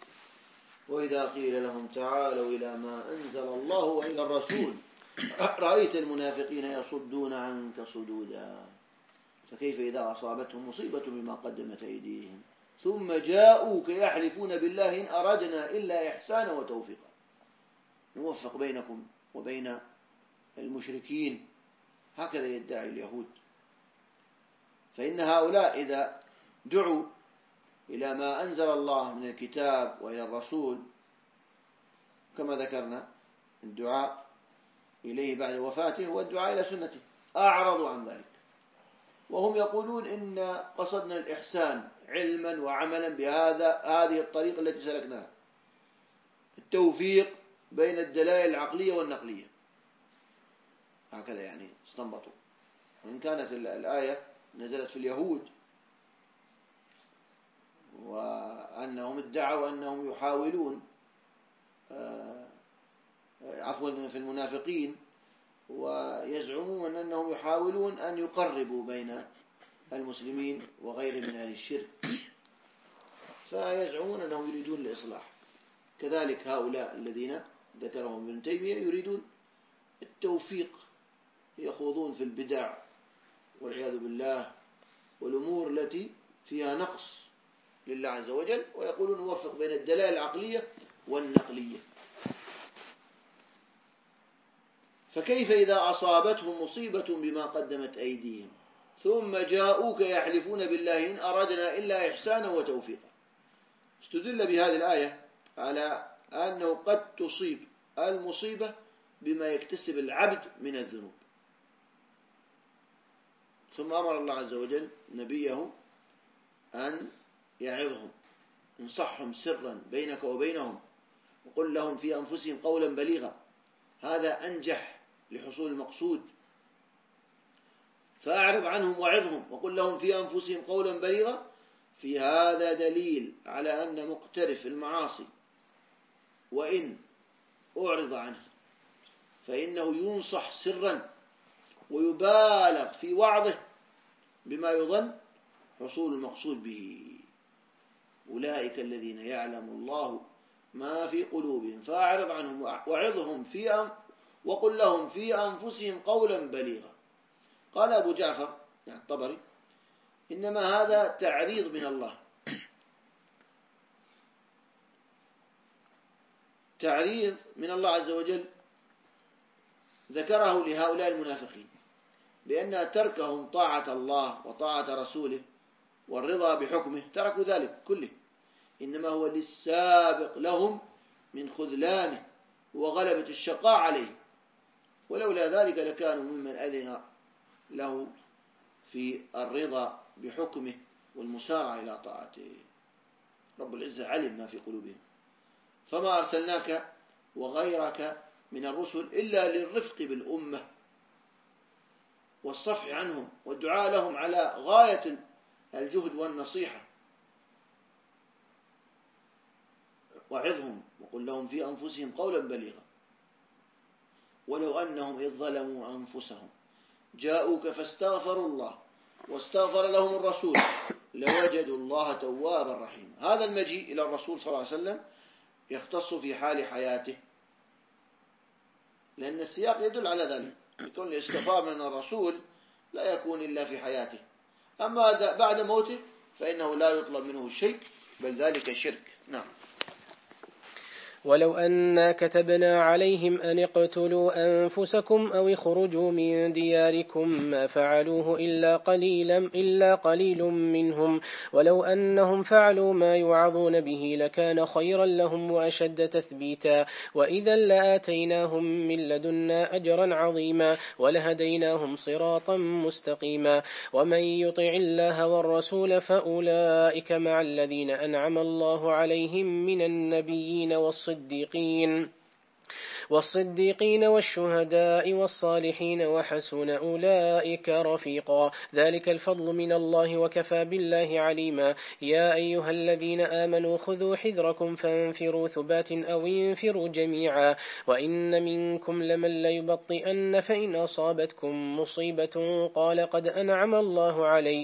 وإذا قيل لهم تعالوا إلى ما أنزل الله وإلى الرسول رأيت المنافقين يصدون عنك صدودا. فكيف إذا أصابتهم مصيبة بما قدمت أيديهم ثم جاءوك يحلفون بالله إن أردنا إلا إحسانا وتوفيقا. نوفق بينكم وبين المشركين، هكذا يدعي اليهود. فإن هؤلاء إذا دعوا إلى ما أنزل الله من الكتاب وإلى الرسول كما ذكرنا الدعاء إليه بعد وفاته والدعاء إلى سنته أعرضوا عن ذلك، وهم يقولون إن قصدنا الإحسان علما وعملا بهذا هذه الطريقة التي سلكناها، التوفيق بين الدلائل العقلية والنقلية، هكذا يعني استنبطوا. وإن كانت الآية نزلت في اليهود وأنهم ادعوا أنهم يحاولون عفوا في المنافقين ويزعمون أنهم يحاولون أن يقربوا بين المسلمين وغيرهم من أهل الشرك، فيزعمون أنهم يريدون الإصلاح. كذلك هؤلاء الذين ذكرهم ابن تيمية يريدون التوفيق، يخوضون في البدع والعياذ بالله والأمور التي فيها نقص لله عز وجل، ويقولون نوفق بين الدلائل العقلية والنقلية. فكيف إذا أصابتهم مصيبة بما قدمت أيديهم ثم جاءوك يحلفون بالله إن أردنا إلا إحسانا وتوفيقا. استدل بهذه الآية على أنه قد تصيب المصيبة بما يكتسب العبد من الذنوب. ثم أمر الله عز وجل نبيه أن يعظهم، انصحهم سرا بينك وبينهم، وقل لهم في أنفسهم قولا بليغا. هذا أنجح لحصول المقصود. فأعرض عنهم وعظهم وقل لهم في أنفسهم قولا بليغا. في هذا دليل على أن مقترف المعاصي وإن أعرض عنه فإنه ينصح سرا ويبالغ في وعظه بما يظن حصول المقصود به. أولئك الذين يعلم الله ما في قلوبهم فأعرض عنهم وعظهم في أم وقل لهم في أنفسهم قولا بليغا. قال أبو جعفر يعني الطبري إنما هذا تعريض من الله، تعريض من الله عز وجل ذكره لهؤلاء المنافقين بأن تركهم طاعة الله وطاعة رسوله والرضا بحكمه تركوا ذلك كله، إنما هو للسابق لهم من خذلانه وغلبة الشقاء عليه، ولولا ذلك لكانوا ممن أذن له في الرضا بحكمه والمسارعة إلى طاعته. رب العزة علم ما في قلوبهم، فما أرسلناك وغيرك من الرسل إلا للرفق بالأمة والصفح عنهم والدعاء لهم على غاية الجهد والنصيحة. وعظهم وقل لهم في أنفسهم قولا بليغا ولو أنهم إذ ظلموا أنفسهم جاءوك فاستغفروا الله واستغفر لهم الرسول لوجدوا الله توابا رحيما. هذا المجيء إلى الرسول صلى الله عليه وسلم يختص في حال حياته، لأن السياق يدل على ذلك. يكون الاستغفار من الرسول لا يكون إلا في حياته، أما بعد موته فإنه لا يطلب منه شيء بل ذلك شرك. نعم. ولو أنا كتبنا عليهم أن اقتلوا أنفسكم أو اخرجوا من دياركم ما فعلوه إلا قليلا إلا قليل منهم ولو أنهم فعلوا ما يوعظون به لكان خيرا لهم وأشد تثبيتا وإذا لآتيناهم من لدنا أجرا عظيما ولهديناهم صراطا مستقيما. ومن يطع الله والرسول فأولئك مع الذين أنعم الله عليهم من النبيين والصديقين والصديقين والصديقين والشهداء والصالحين وحسن أولئك رفيقا. ذلك الفضل من الله وكفى بالله عليما. يا أيها الذين آمنوا خذوا حذركم فانفروا ثبات أو انفروا جميعا وإن منكم لمن ليبطئن فإن أصابتكم مصيبة قال قد أنعم الله علي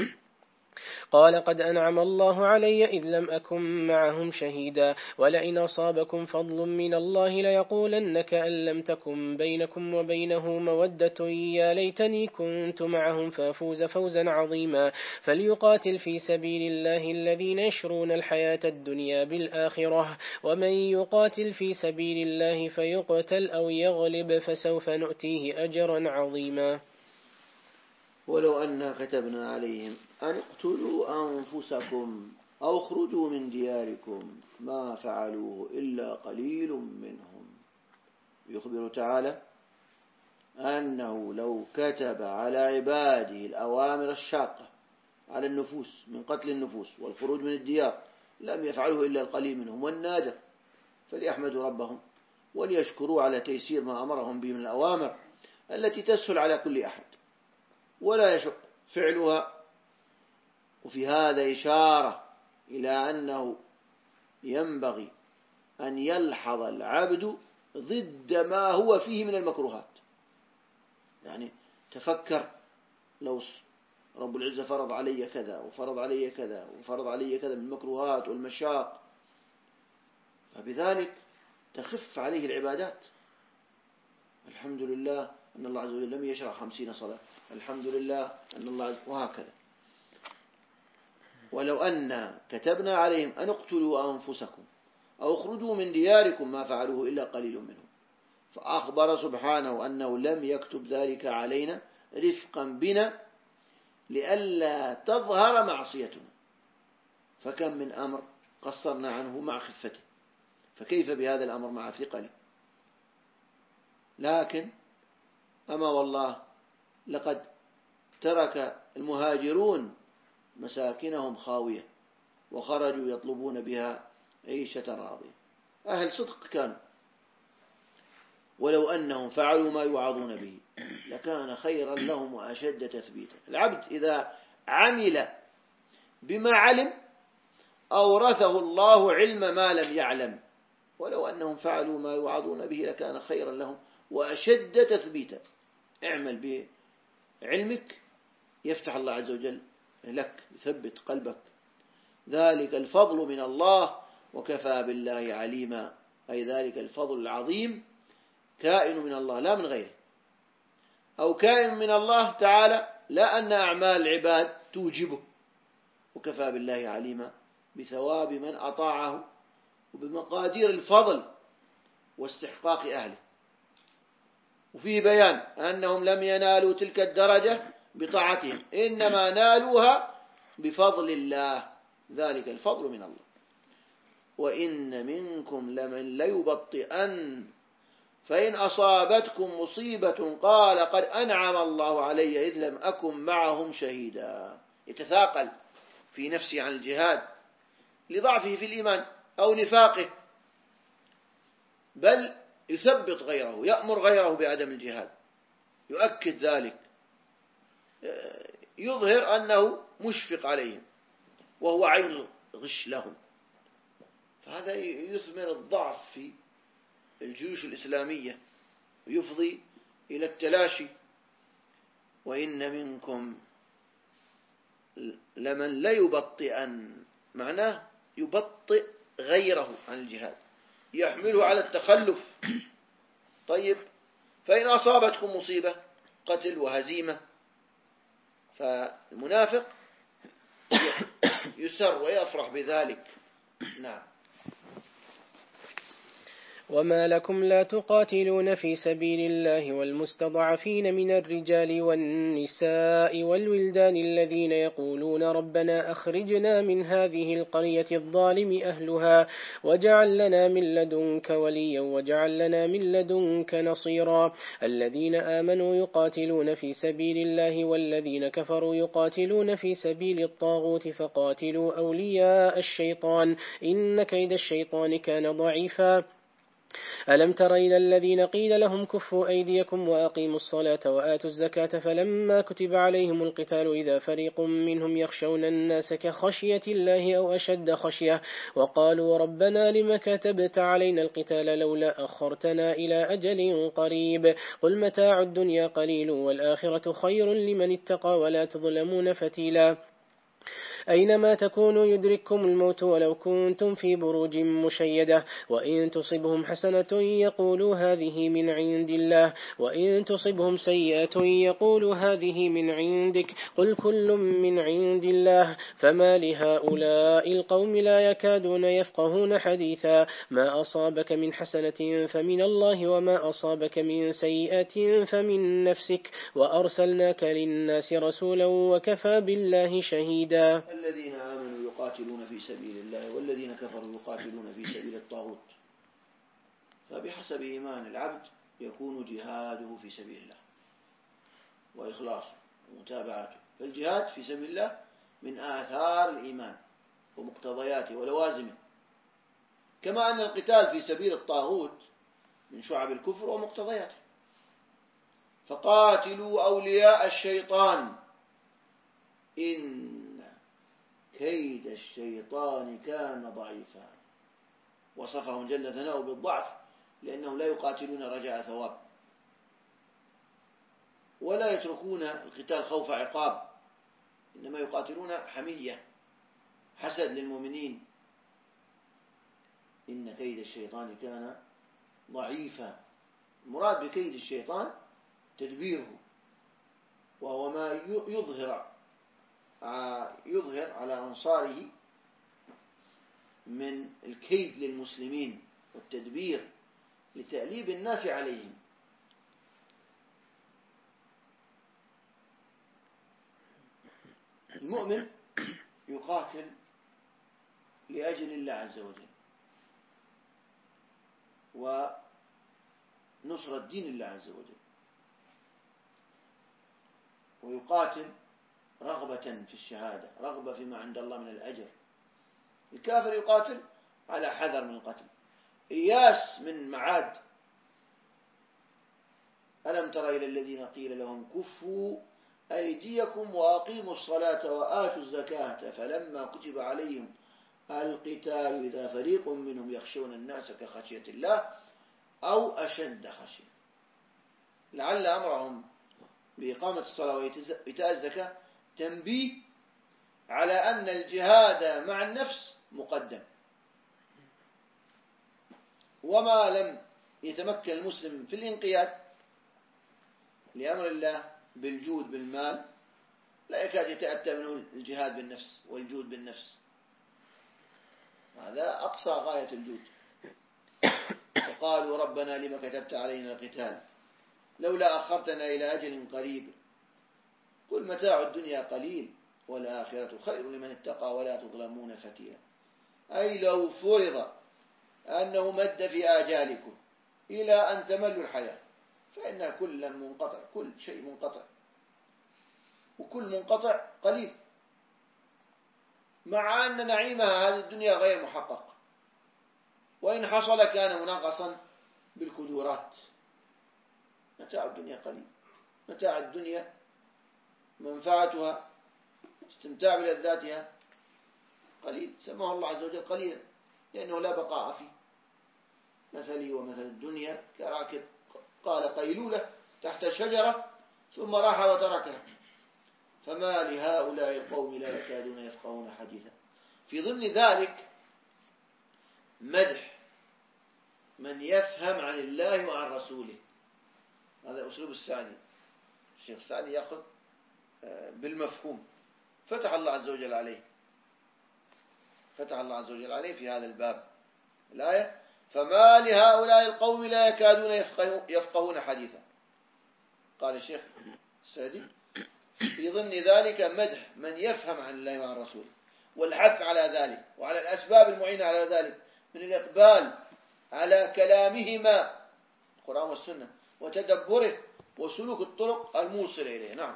قال قد أنعم الله علي إذ لم أكن معهم شهيدا ولئن أصابكم فضل من الله ليقولن كأن لم تكن بينكم وبينه مودة يا ليتني كنت معهم فأفوز فوزا عظيما. فليقاتل في سبيل الله الذين يشرون الحياة الدنيا بالآخرة ومن يقاتل في سبيل الله فيقتل أو يغلب فسوف نؤتيه أجرا عظيما. ولو أنا كتبنا عليهم أن اقتلوا أنفسكم أو اخرجوا من دياركم ما فعلوه إلا قليل منهم. يخبر تعالى أنه لو كتب على عباده الأوامر الشاقة على النفوس من قتل النفوس والخروج من الديار لم يفعله إلا القليل منهم والنادر، فليحمدوا ربهم وليشكروا على تيسير ما أمرهم به من الأوامر التي تسهل على كل أحد ولا يشق فعلها. وفي هذا إشارة إلى أنه ينبغي أن يلحظ العبد ضد ما هو فيه من المكروهات. يعني تفكر لو رب العزة فرض علي كذا وفرض علي كذا وفرض علي كذا من المكروهات والمشاق، فبذلك تخف عليه العبادات. الحمد لله أن الله عز وجل لم يشرع خمسين صلاة، الحمد لله أن الله عز وجل وهكذا. ولو أن كتبنا عليهم أن اقتلوا أنفسكم أو اخرجوا من دياركم ما فعلوه إلا قليل منهم. فأخبر سبحانه أنه لم يكتب ذلك علينا رفقا بنا لئلا تظهر معصيتنا، فكم من أمر قصرنا عنه مع خفته، فكيف بهذا الأمر مع ثقله؟ لكن أما والله لقد ترك المهاجرون مساكنهم خاوية وخرجوا يطلبون بها عيشة راضية. أهل صدق كانوا، ولو أنهم فعلوا ما يوعظون به لكان خيرا لهم وأشد تثبيتا. العبد إذا عمل بما علم أورثه الله علم ما لم يعلم، ولو أنهم فعلوا ما يوعظون به لكان خيرا لهم وأشد تثبيتا. اعمل بعلمك يفتح الله عز وجل لك، يثبت قلبك. ذلك الفضل من الله وكفى بالله عليما، أي ذلك الفضل العظيم كائن من الله لا من غيره، أو كائن من الله تعالى لا أن أعمال العباد توجبه، وكفى بالله عليما بثواب من أطاعه وبمقادير الفضل واستحقاق أهله. وفيه بيان أنهم لم ينالوا تلك الدرجة بطاعتهم، إنما نالوها بفضل الله، ذلك الفضل من الله. وإن منكم لمن ليبطئن فإن أصابتكم مصيبة قال قد أنعم الله علي إذ لم أكن معهم شهيدا. يتثاقل في نفسه عن الجهاد لضعفه في الإيمان أو نفاقه، بل يثبط غيره، يأمر غيره بعدم الجهاد، يؤكد ذلك، يظهر أنه مشفق عليهم وهو عين غش لهم. فهذا يثمر الضعف في الجيوش الإسلامية ويفضي إلى التلاشي. وإن منكم لمن ليبطئن، معناه يبطئ غيره عن الجهاد، يحمله على التخلف. طيب، فإن أصابتكم مصيبة قتل وهزيمة، فالمنافق يسر ويفرح بذلك. نعم. وما لكم لا تقاتلون في سبيل الله والمستضعفين من الرجال والنساء والولدان الذين يقولون ربنا أخرجنا من هذه القرية الظالم أهلها واجعل لنا من لدنك وليا واجعل لنا من لدنك نصيرا. الذين آمنوا يقاتلون في سبيل الله والذين كفروا يقاتلون في سبيل الطاغوت فقاتلوا أولياء الشيطان إن كيد الشيطان كان ضعيفا. ألم تر إلى الذين قيل لهم كفوا أيديكم وأقيموا الصلاة وآتوا الزكاة فلما كتب عليهم القتال إذا فريق منهم يخشون الناس كخشية الله أو أشد خشية وقالوا ربنا لم كتبت علينا القتال لولا أخرتنا إلى أجل قريب قل متاع الدنيا قليل والآخرة خير لمن اتقى ولا تظلمون فتيلا. أينما تكونوا يدرككم الموت ولو كنتم في بروج مشيدة وإن تصبهم حسنة يقولوا هذه من عند الله وإن تصبهم سيئة يقولوا هذه من عندك قل كل من عند الله فما لهؤلاء القوم لا يكادون يفقهون حديثا. ما أصابك من حسنة فمن الله وما أصابك من سيئة فمن نفسك وأرسلناك للناس رسولا وكفى بالله شهيدا. الذين آمنوا يقاتلون في سبيل الله والذين كفروا يقاتلون في سبيل الطاغوت. فبحسب إيمان العبد يكون جهاده في سبيل الله وإخلاصه ومتابعته. فالجهاد في سبيل الله من آثار الإيمان ومقتضياته ولوازمه، كما أن القتال في سبيل الطاغوت من شعب الكفر ومقتضياته. فقاتلوا أولياء الشيطان إن كيد الشيطان كان ضعيفا. وصفهم جل ثناؤه بالضعف لأنهم لا يقاتلون رجاء ثواب ولا يتركون القتال خوف عقاب، إنما يقاتلون حمية حسد للمؤمنين. إن كيد الشيطان كان ضعيفا. المراد بكيد الشيطان تدبيره، وهو ما يظهر يظهر على أنصاره من الكيد للمسلمين والتدبير لتأليب الناس عليهم. المؤمن يقاتل لأجل الله عز وجل ونصرة دين الله عز وجل، ويقاتل رغبة في الشهادة، رغبة فيما عند الله من الأجر. الكافر يقاتل على حذر من القتل، إياس من معاد. ألم تر إلى الذين قيل لهم كفوا أيديكم وأقيموا الصلاة وآتوا الزكاة فلما كتب عليهم القتال إذا فريق منهم يخشون الناس كخشية الله أو أشد خشية. لعل أمرهم بإقامة الصلاة وإيتاء الزكاة تنبيه على أن الجهاد مع النفس مقدم، وما لم يتمكن المسلم في الانقياد لأمر الله بالجود بالمال لا يكاد يتأتى منه الجهاد بالنفس والجود بالنفس. هذا أقصى غاية الجود. وقالوا ربنا لما كتبت علينا القتال لولا أخرتنا إلى أجل قريب قل متاع الدنيا قليل والآخرة خير لمن اتقى ولا تظلمون فتيلا. أي لو فرض أنه مد في آجالكم إلى أن تملوا الحياة فإن كل منقطع، كل شيء منقطع، وكل منقطع قليل، مع أن نعيمها هذه الدنيا غير محقق، وإن حصل كان منغصا بالكدورات. متاع الدنيا قليل، متاع الدنيا منفعتها استمتاع بلذاتها قليل، سماه الله عز وجل قليلا لأنه لا بقاء فيه. مثلي ومثل الدنيا كراكب قال قيلولة تحت شجرة ثم راح وتركها فما لهؤلاء القوم لا يكادون يفقهون حديثا. في ضمن ذلك مدح من يفهم عن الله وعن رسوله. هذا أسلوب السعدي. الشيخ السعدي يأخذ بالمفهوم، فتح الله عز وجل عليه فتح الله عز وجل عليه في هذا الباب الآية فما لهؤلاء القوم لا يكادون يفقهون حديثا. قال الشيخ السعدي في ضمن ذلك مدح من يفهم عن الله وعن رسوله، والحث على ذلك وعلى الأسباب المعينة على ذلك من الإقبال على كلامهما القرآن والسنة وتدبره وسلوك الطرق الموصلة إليه. نعم.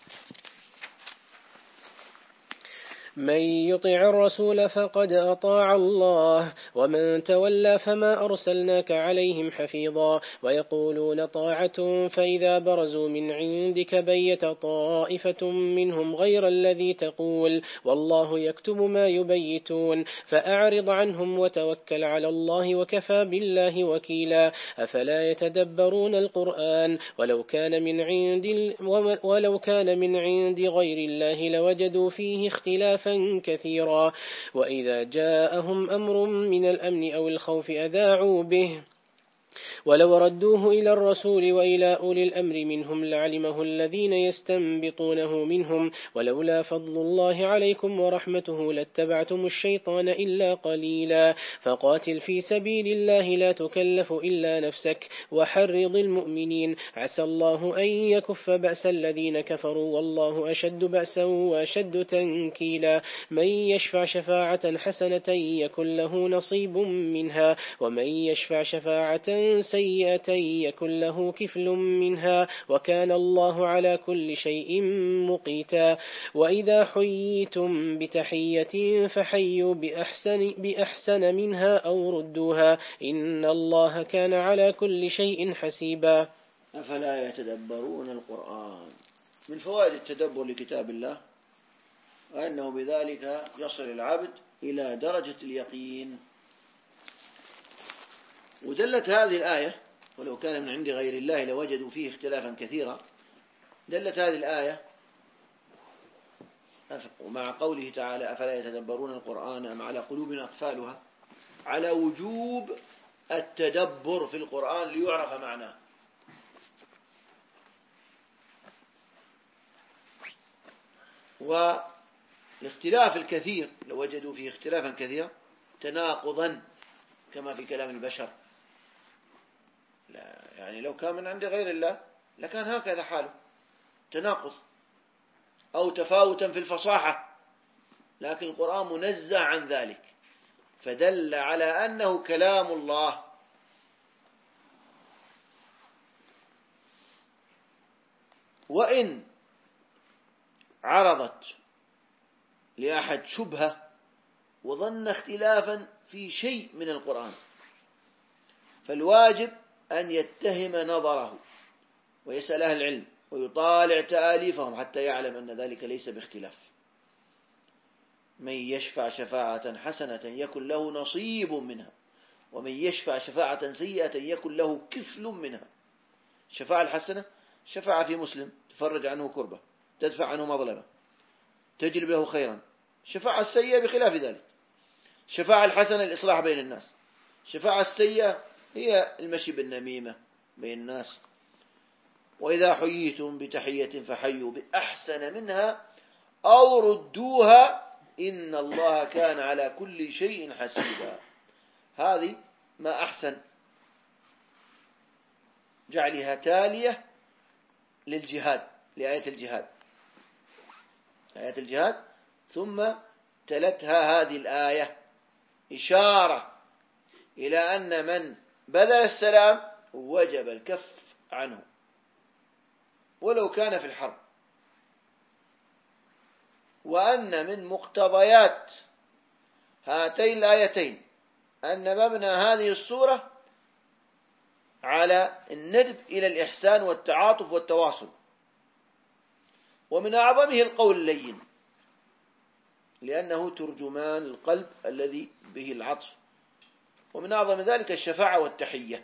من يطع الرسول فقد أطاع الله ومن تولى فما أرسلناك عليهم حفيظا. ويقولون طاعة فإذا برزوا من عندك بيت طائفة منهم غير الذي تقول والله يكتب ما يبيتون فأعرض عنهم وتوكل على الله وكفى بالله وكيلا. أفلا يتدبرون القرآن ولو كان من عند ولو كان من عند غير الله لوجدوا فيه اختلافا كثيرا. وإذا جاءهم أمر من الأمن أو الخوف أذاعوا به ولو ردوه إلى الرسول وإلى أولي الأمر منهم لعلمه الذين يستنبطونه منهم ولولا فضل الله عليكم ورحمته لاتبعتم الشيطان إلا قليلا. فقاتل في سبيل الله لا تكلف إلا نفسك وحرض المؤمنين عسى الله أن يكف بأس الذين كفروا والله أشد بأسا وأشد تنكيلا. من يشفع شفاعة حسنة يكن له نصيب منها ومن يشفع شفاعة سيئة يكن له كفل منها وكان الله على كل شيء مقيتا. وإذا حييتم بتحية فحيوا بأحسن, بأحسن منها أو ردوها إن الله كان على كل شيء حسيبا. أفلا يتدبرون القرآن. من فوائد التدبر لكتاب الله وأنه بذلك يصل العبد إلى درجة اليقين. ودلت هذه الآية ولو كان من عند غير الله لوجدوا فيه اختلافا كثيرا. دلت هذه الآية ومع قوله تعالى أفلا يتدبرون القرآن أم على قلوب أقفالها على وجوب التدبر في القرآن ليعرف معناه. والاختلاف الكثير لو وجدوا فيه اختلافا كثيرا تناقضا كما في كلام البشر. لا يعني لو كان من عند غير الله لكان هكذا حاله، تناقض أو تفاوتا في الفصاحة، لكن القرآن منزه عن ذلك، فدل على أنه كلام الله. وإن عرضت لأحد شبهة وظن اختلافا في شيء من القرآن، فالواجب أن يتهم نظره ويسأل أهل العلم ويطالع تآليفهم حتى يعلم أن ذلك ليس باختلاف. من يشفع شفاعة حسنة يكن له نصيب منها، ومن يشفع شفاعة سيئة يكن له كفل منها. الشفاعة الحسنة شفاعة في مسلم تفرج عنه كربة، تدفع عنه مظلمة، تجلب له خيرا. الشفاعة السيئة بخلاف ذلك. الشفاعة الحسنة الإصلاح بين الناس، الشفاعة السيئة هي المشي بالنميمة بين الناس. وإذا حييتم بتحية فحيوا بأحسن منها أو ردوها إن الله كان على كل شيء حسيبا. هذه ما أحسن جعلها تالية للجهاد، لآية الجهاد، آية الجهاد، ثم تلتها هذه الآية إشارة إلى أن من بذل السلام وجب الكف عنه ولو كان في الحرب، وأن من مقتضيات هاتين الآيتين أن مبنى هذه السورة على الندب إلى الإحسان والتعاطف والتواصل، ومن أعظمه القول اللين لأنه ترجمان القلب الذي به العطف، ومن أعظم ذلك الشفاعة والتحية.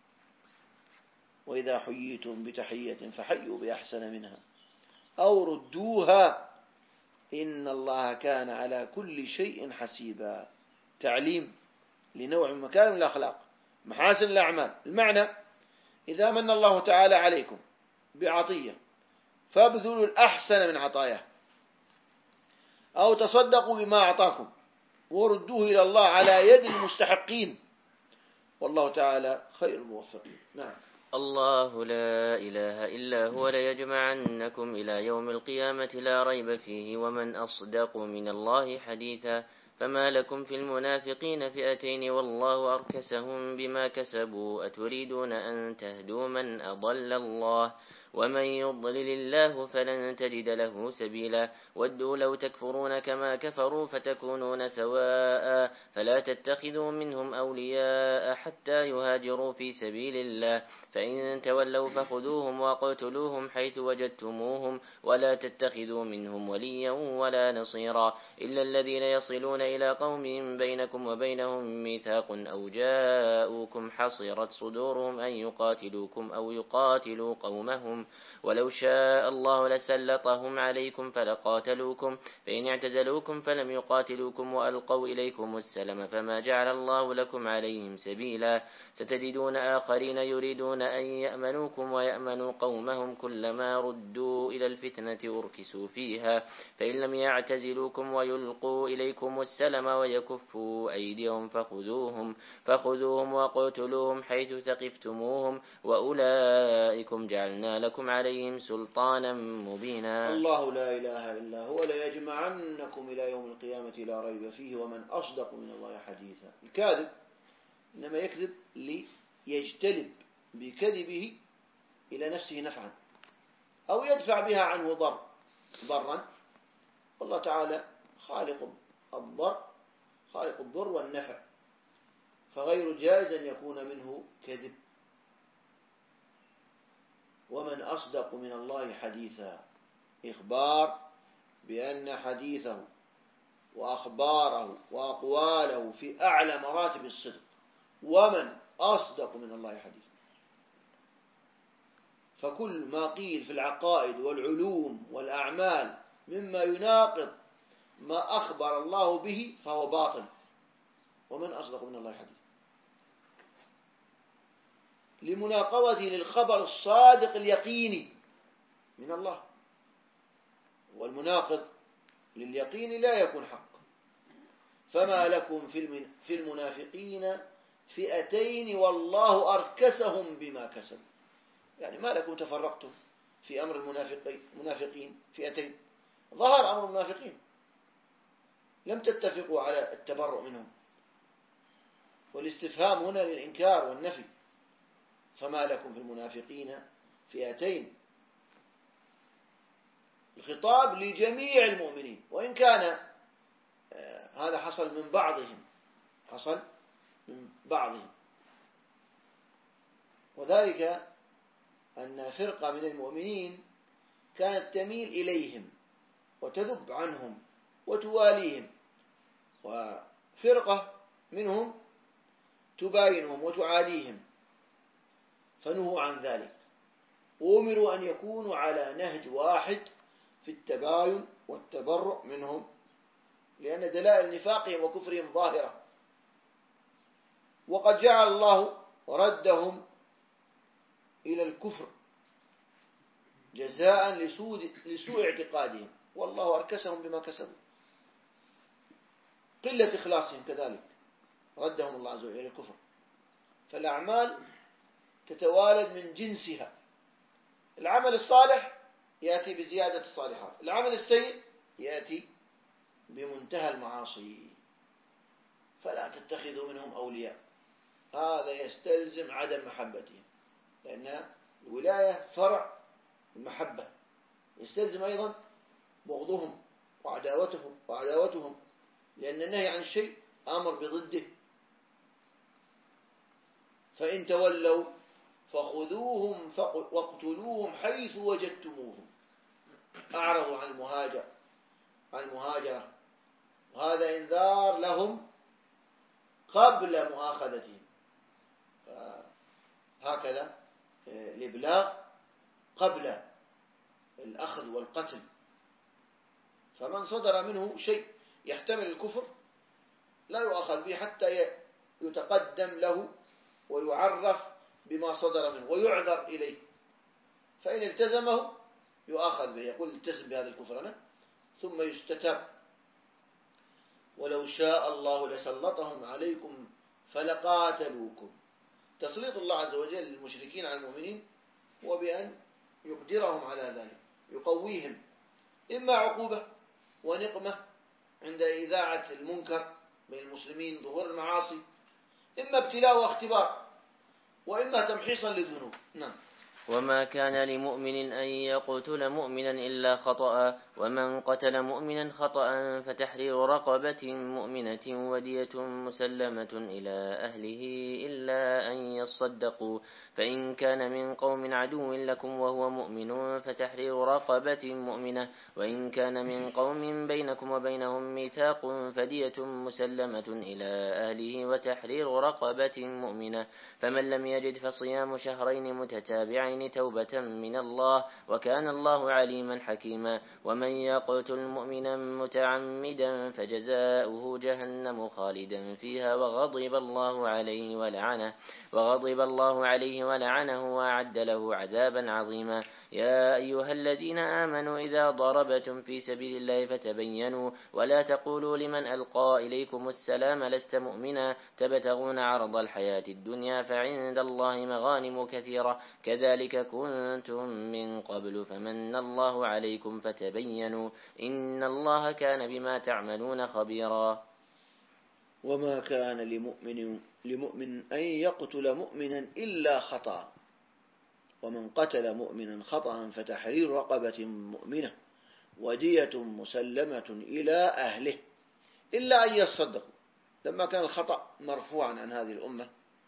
وإذا حييتم بتحية فحيوا بأحسن منها أو ردوها إن الله كان على كل شيء حسيبا. تعليم لنوع من مكارم الأخلاق، محاسن الأعمال. المعنى إذا من الله تعالى عليكم بعطية فابذلوا الأحسن من عطاياه، أو تصدقوا بما أعطاكم وردوه إلى الله على يد المستحقين، والله تعالى خير الموفقين. نعم. الله لا إله إلا هو ليجمعنكم إلى يوم القيامة لا ريب فيه ومن أصدق من الله حديثا. فما لكم في المنافقين فئتين والله أركسهم بما كسبوا أتريدون أن تهدوا من أضل الله ومن يضلل الله فلن تجد له سبيلا. ودوا لو تكفرون كما كفروا فتكونون سواء فلا تتخذوا منهم أولياء حتى يهاجروا في سبيل الله فإن تولوا فخذوهم وقتلوهم حيث وجدتموهم ولا تتخذوا منهم وليا ولا نصيرا إلا الذين يصلون إلى قوم بينكم وبينهم ميثاق أو جاءوكم حصرت صدورهم أن يقاتلوكم أو يقاتلوا قومهم ولو شاء الله لسلطهم عليكم فلقاتلوكم فإن اعتزلوكم فلم يقاتلوكم وألقوا إليكم السلم فما جعل الله لكم عليهم سبيلا. ستجدون آخرين يريدون أن يأمنوكم ويأمنوا قومهم كلما ردوا إلى الفتنة أركسوا فيها فإن لم يعتزلوكم ويلقوا إليكم السلم ويكفوا أيديهم فخذوهم فخذوهم وقتلوهم حيث ثقفتموهم وأولئكم جعلنا لكم عليهم سلطانا مبينا. الله لا إله إلا هو ليجمعنكم إلى يوم القيامة لا ريب فيه ومن أصدق من الله حديثا. الكاذب إنما يكذب ليجتلب بكذبه إلى نفسه نفعا أو يدفع بها عنه ضر ضرا، والله تعالى خالق الضر خالق الضر والنفع، فغير جائز أن يكون منه كذب. ومن أصدق من الله حديثا، إخبار بأن حديثه وأخباره وأقواله في أعلى مراتب الصدق. ومن أصدق من الله حديثا، فكل ما قيل في العقائد والعلوم والأعمال مما يناقض ما أخبر الله به فهو باطل. ومن أصدق من الله حديثا لمناقضته للخبر الصادق اليقيني من الله، والمناقض لليقين لا يكون حق. فما لكم في المنافقين فئتين والله أركسهم بما كسبوا. يعني ما لكم تفرقتم في أمر المنافقين فئتين، ظهر أمر المنافقين لم تتفقوا على التبرؤ منهم، والاستفهام هنا للإنكار والنفي. فما لكم في المنافقين فئتين، الخطاب لجميع المؤمنين، وإن كان هذا حصل من بعضهم حصل من بعضهم وذلك أن فرقة من المؤمنين كانت تميل إليهم وتذب عنهم وتواليهم، وفرقة منهم تباينهم وتعاديهم، فنهوا عن ذلك وأمروا أن يكونوا على نهج واحد في التباين والتبرؤ منهم، لأن دلائل نفاقهم وكفرهم ظاهرة. وقد جعل الله ردهم إلى الكفر جزاء لسوء اعتقادهم، والله أركسهم بما كسبوا. قلة إخلاصهم كذلك ردهم الله عز وجل إلى الكفر. فالأعمال تتوالد من جنسها، العمل الصالح يأتي بزيادة الصالحات، العمل السيء يأتي بمنتهى المعاصي. فلا تتخذوا منهم أولياء، هذا يستلزم عدم محبتهم، لأن الولاية فرع المحبة، يستلزم أيضا بغضهم وعداوتهم وعداوتهم، لأن النهي عن الشيء أمر بضده. فإن تولوا فخذوهم واقتلوهم حيث وجدتموهم، أعرضوا عن المهاجر عن المهاجرة، وهذا إنذار لهم قبل مؤاخذتهم. هكذا الإبلاغ قبل الأخذ والقتل. فمن صدر منه شيء يحتمل الكفر لا يؤخذ به حتى يتقدم له ويعرف بما صدر منه ويعذر إليه، فإن التزمه يؤخذ به، يقول التزم بهذا الكفر أنا، ثم يستتاب. ولو شاء الله لسلطهم عليكم فلقاتلوكم. تسليط الله عز وجل للمشركين على المؤمنين هو بأن يقدرهم على ذلك، يقويهم، إما عقوبة ونقمة عند إذاعة المنكر بين المسلمين ظهور المعاصي، إما ابتلاء واختبار، وإما تمحيصا للذنوب. نعم. وما كان لمؤمن أن يقتل مؤمنا إلا خطأ، ومن قتل مؤمنا خطأ فتحرير رقبة مؤمنة ودية مسلمة إلى أهله إلا أن يصدقوا، فإن كان من قوم عدو لكم وهو مؤمن فتحرير رقبة مؤمنة، وإن كان من قوم بينكم وبينهم ميثاق فدية مسلمة إلى أهله وتحرير رقبة مؤمنة، فمن لم يجد فصيام شهرين متتابعين توبة من الله وكان الله عليما حكيما. ومن يقتل مؤمنا متعمدا فجزاؤه جهنم خالدا فيها وغضب الله عليه ولعنه وغضب الله عليه ولعنه وأعد له عذابا عظيما. يا أيها الذين آمنوا إذا ضربتم في سبيل الله فتبينوا ولا تقولوا لمن ألقى إليكم السلام لست مؤمنا تبتغون عرض الحياة الدنيا فعند الله مغانم كثيرة كذلك كنتم من قبل فمن الله عليكم فتبينوا إن الله كان بما تعملون خبيرا. وما كان لمؤمن, لمؤمن أن يقتل مؤمنا إلا خطأ، ومن قتل مؤمنا خطأ فتحرير رقبة مؤمنة ودية مسلمة إلى أهله إلا أن يصدقوا. لما كان الخطأ مرفوعا عن هذه الأمة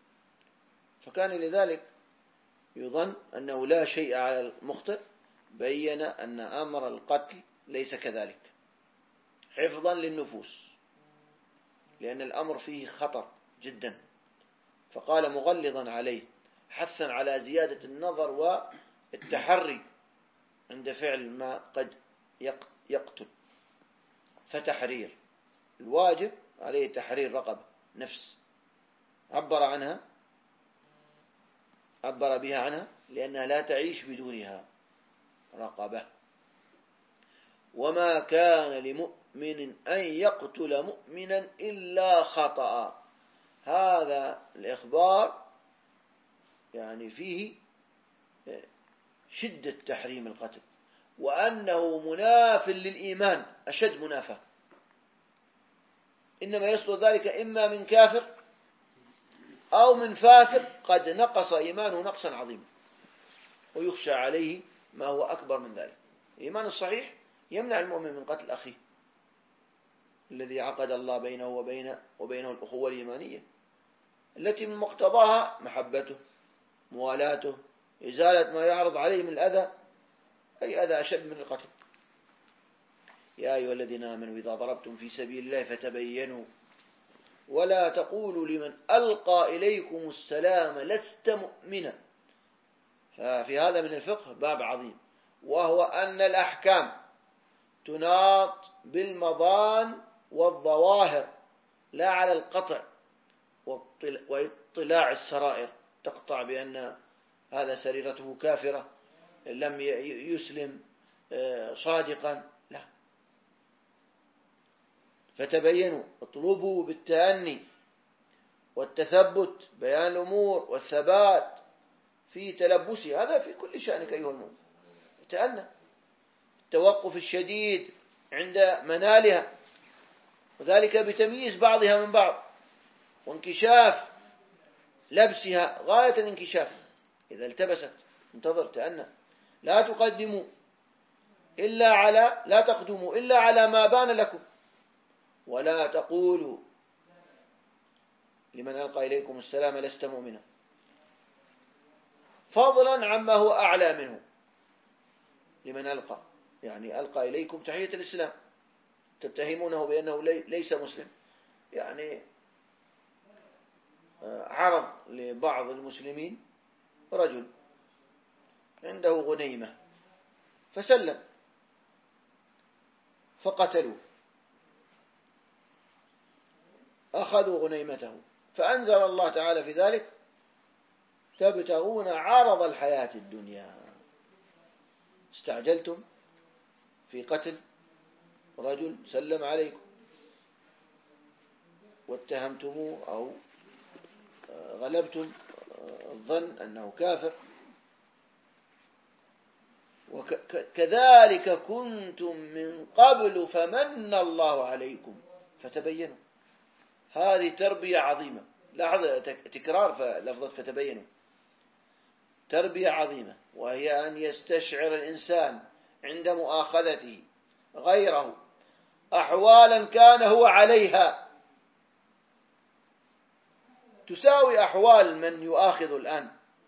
فكان لذلك يظن أنه لا شيء على المخطئ، بين أن أمر القتل ليس كذلك حفظا للنفوس، لأن الأمر فيه خطر جدا، فقال مغلظا عليه حثا على زيادة النظر والتحري عند فعل ما قد يقتل. فتحرير الواجب عليه تحرير رقبة نفس، عبر عنها عبر بها عنها لأنها لا تعيش بدونها رقبة. وما كان مؤمن أن يقتل مؤمنا إلا خطأ. هذا الإخبار يعني فيه شدة تحريم القتل، وأنه مناف للإيمان أشد منافة. إنما يصدر ذلك إما من كافر أو من فاسق قد نقص إيمانه نقصا عظيما، ويخشى عليه ما هو أكبر من ذلك. الإيمان الصحيح يمنع المؤمن من قتل أخيه الذي عقد الله بينه وبين وبينه الأخوة الإيمانية التي من مقتضاها محبته، موالاته، إزالة ما يعرض عليه من الأذى، أي أذى أشد من القتل. يا أيها الذين آمنوا إذا ضربتم في سبيل الله فتبينوا ولا تقولوا لمن ألقى إليكم السلام لست مؤمنا. ففي هذا من الفقه باب عظيم، وهو أن الأحكام تناط بالمظان والظواهر لا على القطع واطلاع السرائر، تقطع بأن هذا سريرته كافرة لم يسلم صادقا، لا. فتبينوا، اطلبوا بالتأني والتثبت، بيان الأمور والثبات في تلبسه، هذا في كل شأنك أيها المؤمن. تأنى، التوقف الشديد عند منالها، وذلك بتمييز بعضها من بعض وانكشاف لبسها غاية الانكشاف. إذا التبست انتظر، تأنى، لا تقدموا إلا على لا تقدموا إلا على ما بان لكم، ولا تقولوا لمن ألقى إليكم السلام لست مؤمنا، فضلا عما هو أعلى منه. لمن ألقى يعني ألقى إليكم تحية الإسلام، تتهمونه بأنه ليس مسلم. يعني عرض لبعض المسلمين رجل عنده غنيمة فسلم فقتلوه، أخذوا غنيمته، فأنزل الله تعالى في ذلك تبتغون عرض الحياة الدنيا. استعجلتم في قتل رجل سلم عليكم واتهمتموه أو غلبتم الظن أنه كافر، وكذلك كنتم من قبل فمن الله عليكم فتبينوا. هذه تربية عظيمة. لاحظ تكرار لفظة فتبينوا، تربية عظيمة، وهي أن يستشعر الإنسان عند مؤاخذته غيره أحوالا كان هو عليها تساوي أحوال من يؤاخذ الآن،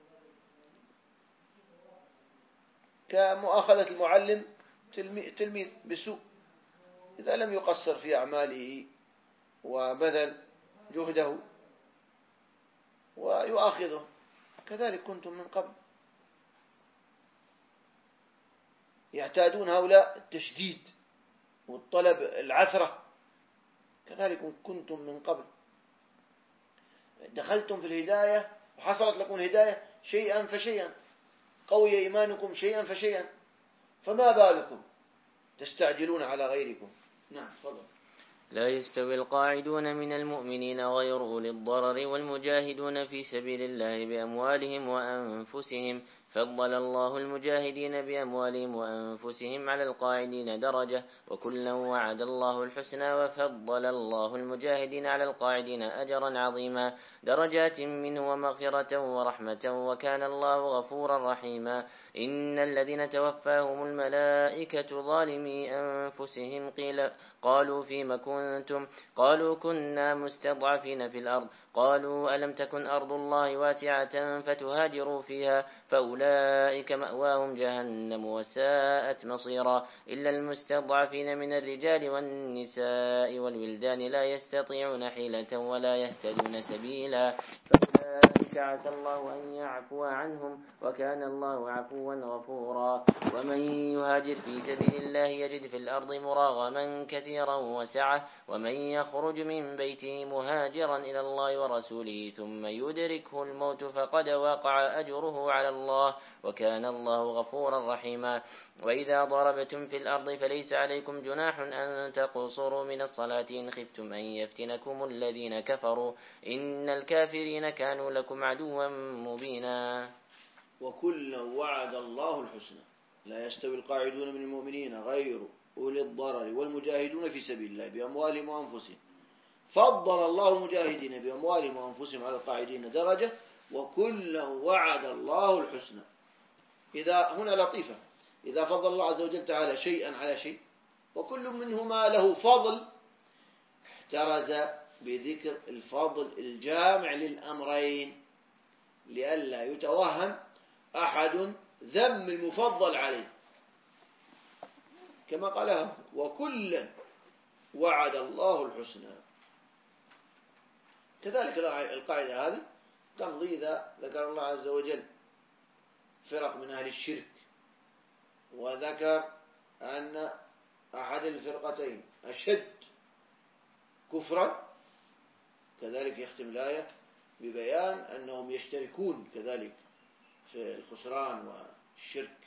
كمؤاخذة المعلم تلميذ بسوء إذا لم يقصر في أعماله وبذل جهده ويؤاخذه. كذلك كنتم من قبل. يعتادون هؤلاء التشديد والطلب العثرة، كذلك كنتم من قبل. دخلتم في الهداية وحصلت لكم الهداية شيئا فشيئا، قوي إيمانكم شيئا فشيئا، فما بالكم تستعجلون على غيركم. نعم فضل. لا يستوي القاعدون من المؤمنين غير أولي الضرر والمجاهدون في سبيل الله بأموالهم وأنفسهم، فضل الله المجاهدين بأموالهم وأنفسهم على القاعدين درجة، وكلا وعد الله الحسنى، وفضل الله المجاهدين على القاعدين أجرا عظيما، درجات منه ومغفرة ورحمة، وكان الله غفورا رحيما. إن الذين توفاهم الملائكة ظالمي أنفسهم قيل قالوا فيما كنتم قالوا كنا مستضعفين في الأرض قالوا ألم تكن أرض الله واسعة فتهاجروا فيها فأولئك مأواهم جهنم وساءت مصيرا، إلا المستضعفين من الرجال والنساء والولدان لا يستطيعون حيلة ولا يهتدون سبيلا، فأولئك عسى الله أن يعفو عنهم وكان الله عفوا غفورا. ومن يهاجر في سبيل الله يجد في الأرض مراغما كثيرا وسعة ومن يخرج من بيته مهاجرا إلى الله ورسوله ثم يدركه الموت فقد وقع أجره على الله وكان الله غفورا رحيما وإذا ضربتم في الأرض فليس عليكم جناح أن تقصروا من الصلاة إن خفتم أن يفتنكم الذين كفروا إن الكافرين كانوا لكم عدوا مبينا. وكلا وعد الله الحسنى لا يستوي القاعدون من المؤمنين غير أولي الضرر والمجاهدون في سبيل الله بأموالهم وأنفسهم فضل الله المجاهدين بأموالهم وأنفسهم على القاعدين درجة وكلا وعد الله الحسنى. إذا هنا لطيفة إذا فضل الله عز وجل تعالى شيئا على شيء وكل منهما له فضل احترز بذكر الفضل الجامع للأمرين لئلا يتوهم أحد ذم المفضل عليه كما قالها وكلا وعد الله الحسنى. كذلك القاعدة هذه تمضي إذا ذكر الله عز وجل فرق من أهل الشرك وذكر أن أحد الفرقتين أشد كفرا كذلك يختم الآية ببيان أنهم يشتركون كذلك في الخسران والشرك.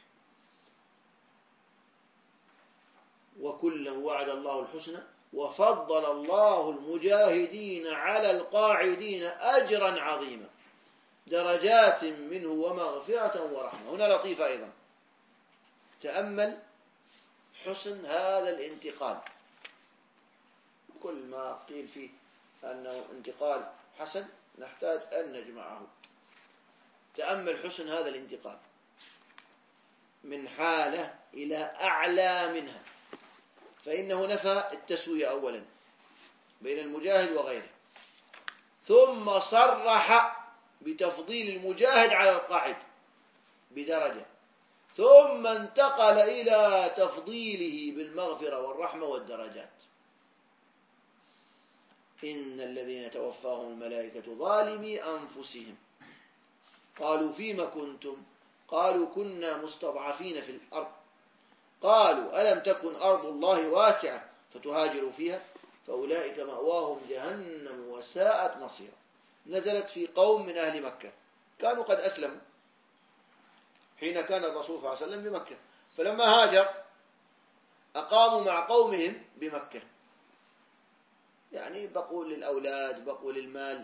وكلا وعد الله الحسنى وفضل الله المجاهدين على القاعدين أجرا عظيما درجات منه ومغفرة ورحمة. هنا لطيفة أيضا تأمل حسن هذا الانتقال كل ما قيل فيه أنه انتقال حسن نحتاج أن نجمعه. تأمل حسن هذا الانتقال من حالة إلى أعلى منها فإنه نفى التسوية أولا بين المجاهد وغيره ثم صرح بتفضيل المجاهد على القاعد بدرجة ثم انتقل إلى تفضيله بالمغفرة والرحمة والدرجات. إن الذين توفاهم الملائكة ظالمي أنفسهم قالوا فيما كنتم قالوا كنا مستضعفين في الأرض قالوا ألم تكن أرض الله واسعة فتهاجروا فيها فأولئك مأواهم جهنم وساءت مصيرا. نزلت في قوم من أهل مكة كانوا قد أسلموا حين كان الرسول صلى الله عليه وسلم بمكة فلما هاجر أقاموا مع قومهم بمكة يعني بقوا للأولاد بقوا للمال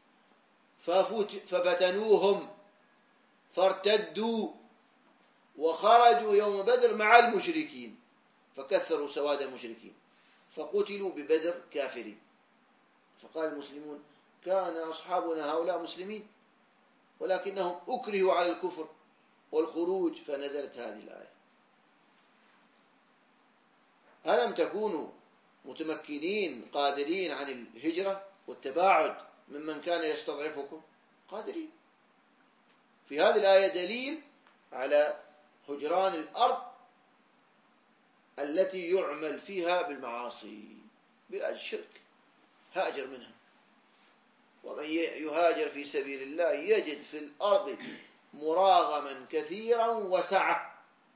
ففتنوهم فارتدوا وخرجوا يوم بدر مع المشركين فكثروا سواد المشركين فقتلوا ببدر كافرين. فقال المسلمون كان أصحابنا هؤلاء مسلمين ولكنهم أكرهوا على الكفر والخروج فنزلت هذه الآية ألم تكونوا متمكنين قادرين عن الهجرة والتباعد ممن كان يستضعفكم قادرين. في هذه الآية دليل على هجران الأرض التي يعمل فيها بالمعاصي بلا الشرك هاجر منها. ومن يهاجر في سبيل الله يجد في الأرض مراغما كثيرا وسعة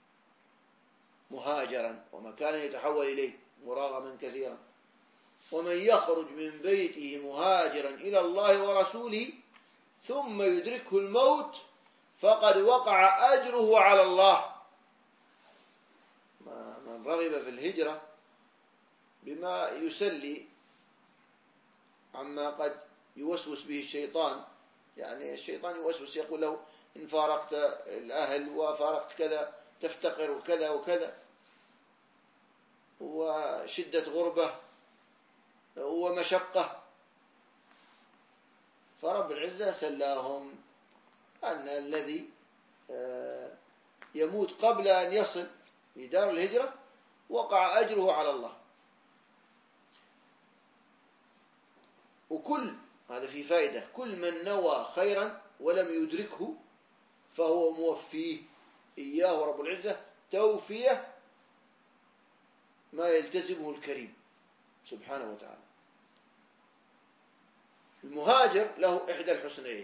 مهاجرا ومكانا يتحول إليه مراغما كثيرا. ومن يخرج من بيته مهاجرا إلى الله ورسوله ثم يدركه الموت فقد وقع أجره على الله. من رغب في الهجرة بما يسلي عما قد يوسوس به الشيطان يعني الشيطان يوسوس يقول له إن فارقت الأهل وفارقت كذا تفتقر وكذا وكذا وشدة غربة ومشقة فرب العزة سلاهم أن الذي يموت قبل أن يصل لدار الهجرة وقع أجره على الله. وكل هذا في فائدة كل من نوى خيرا ولم يدركه فهو موفيه إياه رب العزة توفيه ما يلتزمه الكريم سبحانه وتعالى. المهاجر له إحدى الحسنين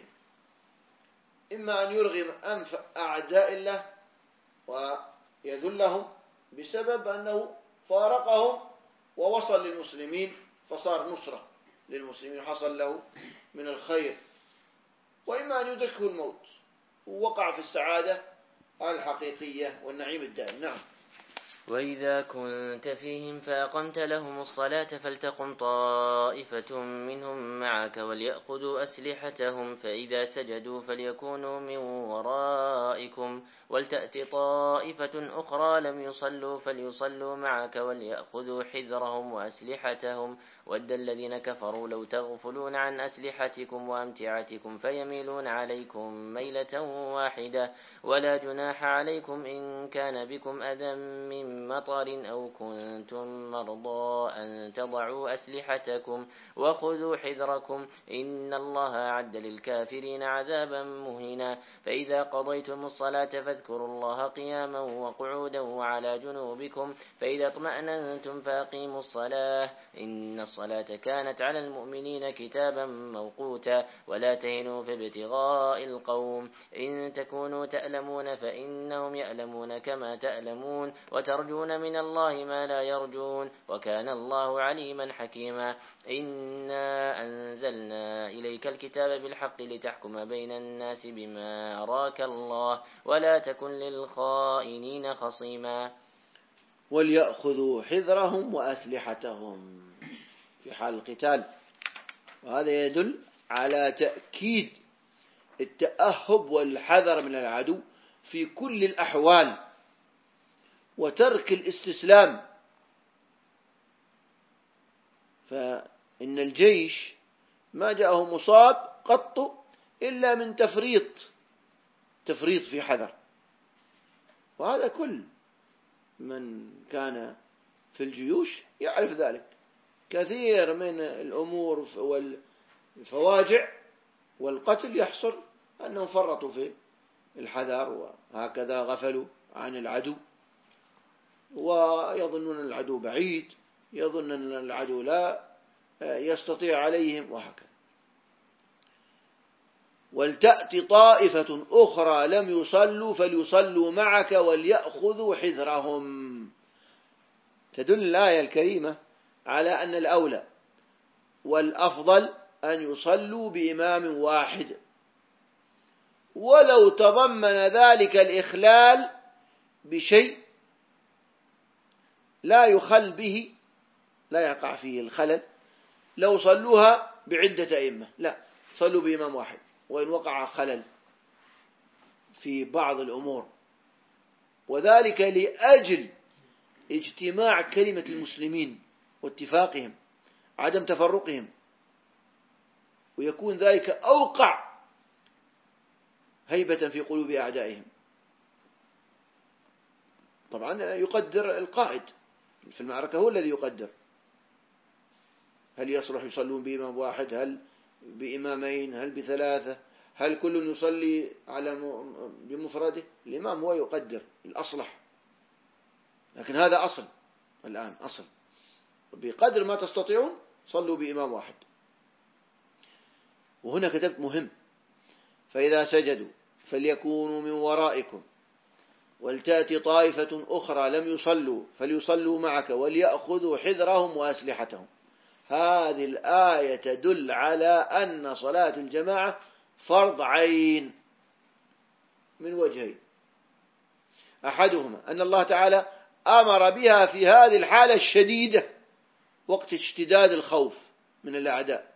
إما أن يرغم أنف أعداء الله ويذلهم بسبب أنه فارقهم ووصل للمسلمين فصار نصرة للمسلمين حصل له من الخير، وإما أن يدركه الموت ووقع في السعادة الحقيقية والنعيم الدائم. نعم. وإذا كنت فيهم فأقمت لهم الصلاة فلتقم طائفة منهم معك وليأخذوا أسلحتهم فإذا سجدوا فليكونوا من ورائكم ولتأت طائفة أخرى لم يصلوا فليصلوا معك وليأخذوا حذرهم وأسلحتهم ود الذين كفروا لو تغفلون عن أسلحتكم وأمتعتكم فيميلون عليكم ميلة واحدة ولا جناح عليكم إن كان بكم أذى من مطر أو كنتم مرضى أن تضعوا أسلحتكم وخذوا حذركم إن الله أعد للكافرين عذابا مهينا. فإذا قضيتم الصلاة فاذكروا الله قياما وقعودا وعلى جنوبكم فإذا اطمأننتم فأقيموا الصلاة إن الصلاة كانت على المؤمنين كتابا موقوتا ولا تهنوا في ابتغاء القوم إن تكونوا تألمون فإنهم يألمون كما تألمون وترجون من الله ما لا يرجون وكان الله عليما حكيما. إنا أنزلنا إليك الكتاب بالحق لتحكم بين الناس بما أراك الله ولا تكن للخائنين خصيما. وليأخذوا حذرهم وأسلحتهم في حال القتال، وهذا يدل على تأكيد التأهب والحذر من العدو في كل الأحوال وترك الاستسلام. فإن الجيش ما جاءه مصاب قط إلا من تفريط تفريط في حذر، وهذا كل من كان في الجيوش يعرف ذلك. كثير من الأمور والفواجع والقتل يحصل أنهم فرطوا في الحذر وهكذا غفلوا عن العدو ويظنون العدو بعيد، يظن أن العدو لا يستطيع عليهم وهكذا. ولتأتي طائفة أخرى لم يصلوا فليصلوا معك وليأخذوا حذرهم. تدل الآية الكريمة على أن الأولى والأفضل أن يصلوا بإمام واحد، ولو تضمن ذلك الإخلال بشيء لا يخل به، لا يقع فيه الخلل، لو صلوها بعدة أئمة لا، صلوا بإمام واحد، وإن وقع خلل في بعض الأمور، وذلك لأجل اجتماع كلمة المسلمين واتفاقهم عدم تفرقهم، ويكون ذلك أوقع هيبة في قلوب أعدائهم. طبعا يقدر القائد في المعركة، هو الذي يقدر هل يصلح يصلون بإمام واحد، هل بإمامين، هل بثلاثة، هل كل يصلي على بمفرده. الإمام هو يقدر الأصلح، لكن هذا أصل الآن أصل بقدر ما تستطيعون صلوا بإمام واحد. وهنا كتبت مهم: فإذا سجدوا فليكونوا من ورائكم ولتأتي طائفة أخرى لم يصلوا فليصلوا معك وليأخذوا حذرهم وأسلحتهم. هذه الآية تدل على أن صلاة الجماعة فرض عين من وجهين: أحدهما أن الله تعالى أمر بها في هذه الحالة الشديدة وقت اشتداد الخوف من الأعداء،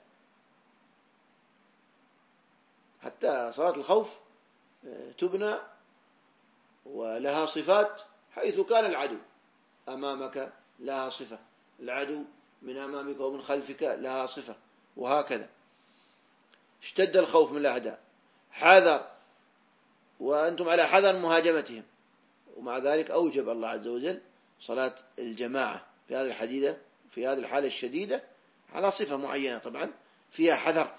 حتى صلاة الخوف تبنى ولها صفات، حيث كان العدو أمامك لها صفة، العدو من أمامك ومن خلفك لها صفة، وهكذا. اشتد الخوف من الأعداء، حذر وأنتم على حذر مهاجمتهم، ومع ذلك أوجب الله عز وجل صلاة الجماعة في هذه الحديدة في هذه الحالة الشديدة على صفة معينة طبعا فيها حذر.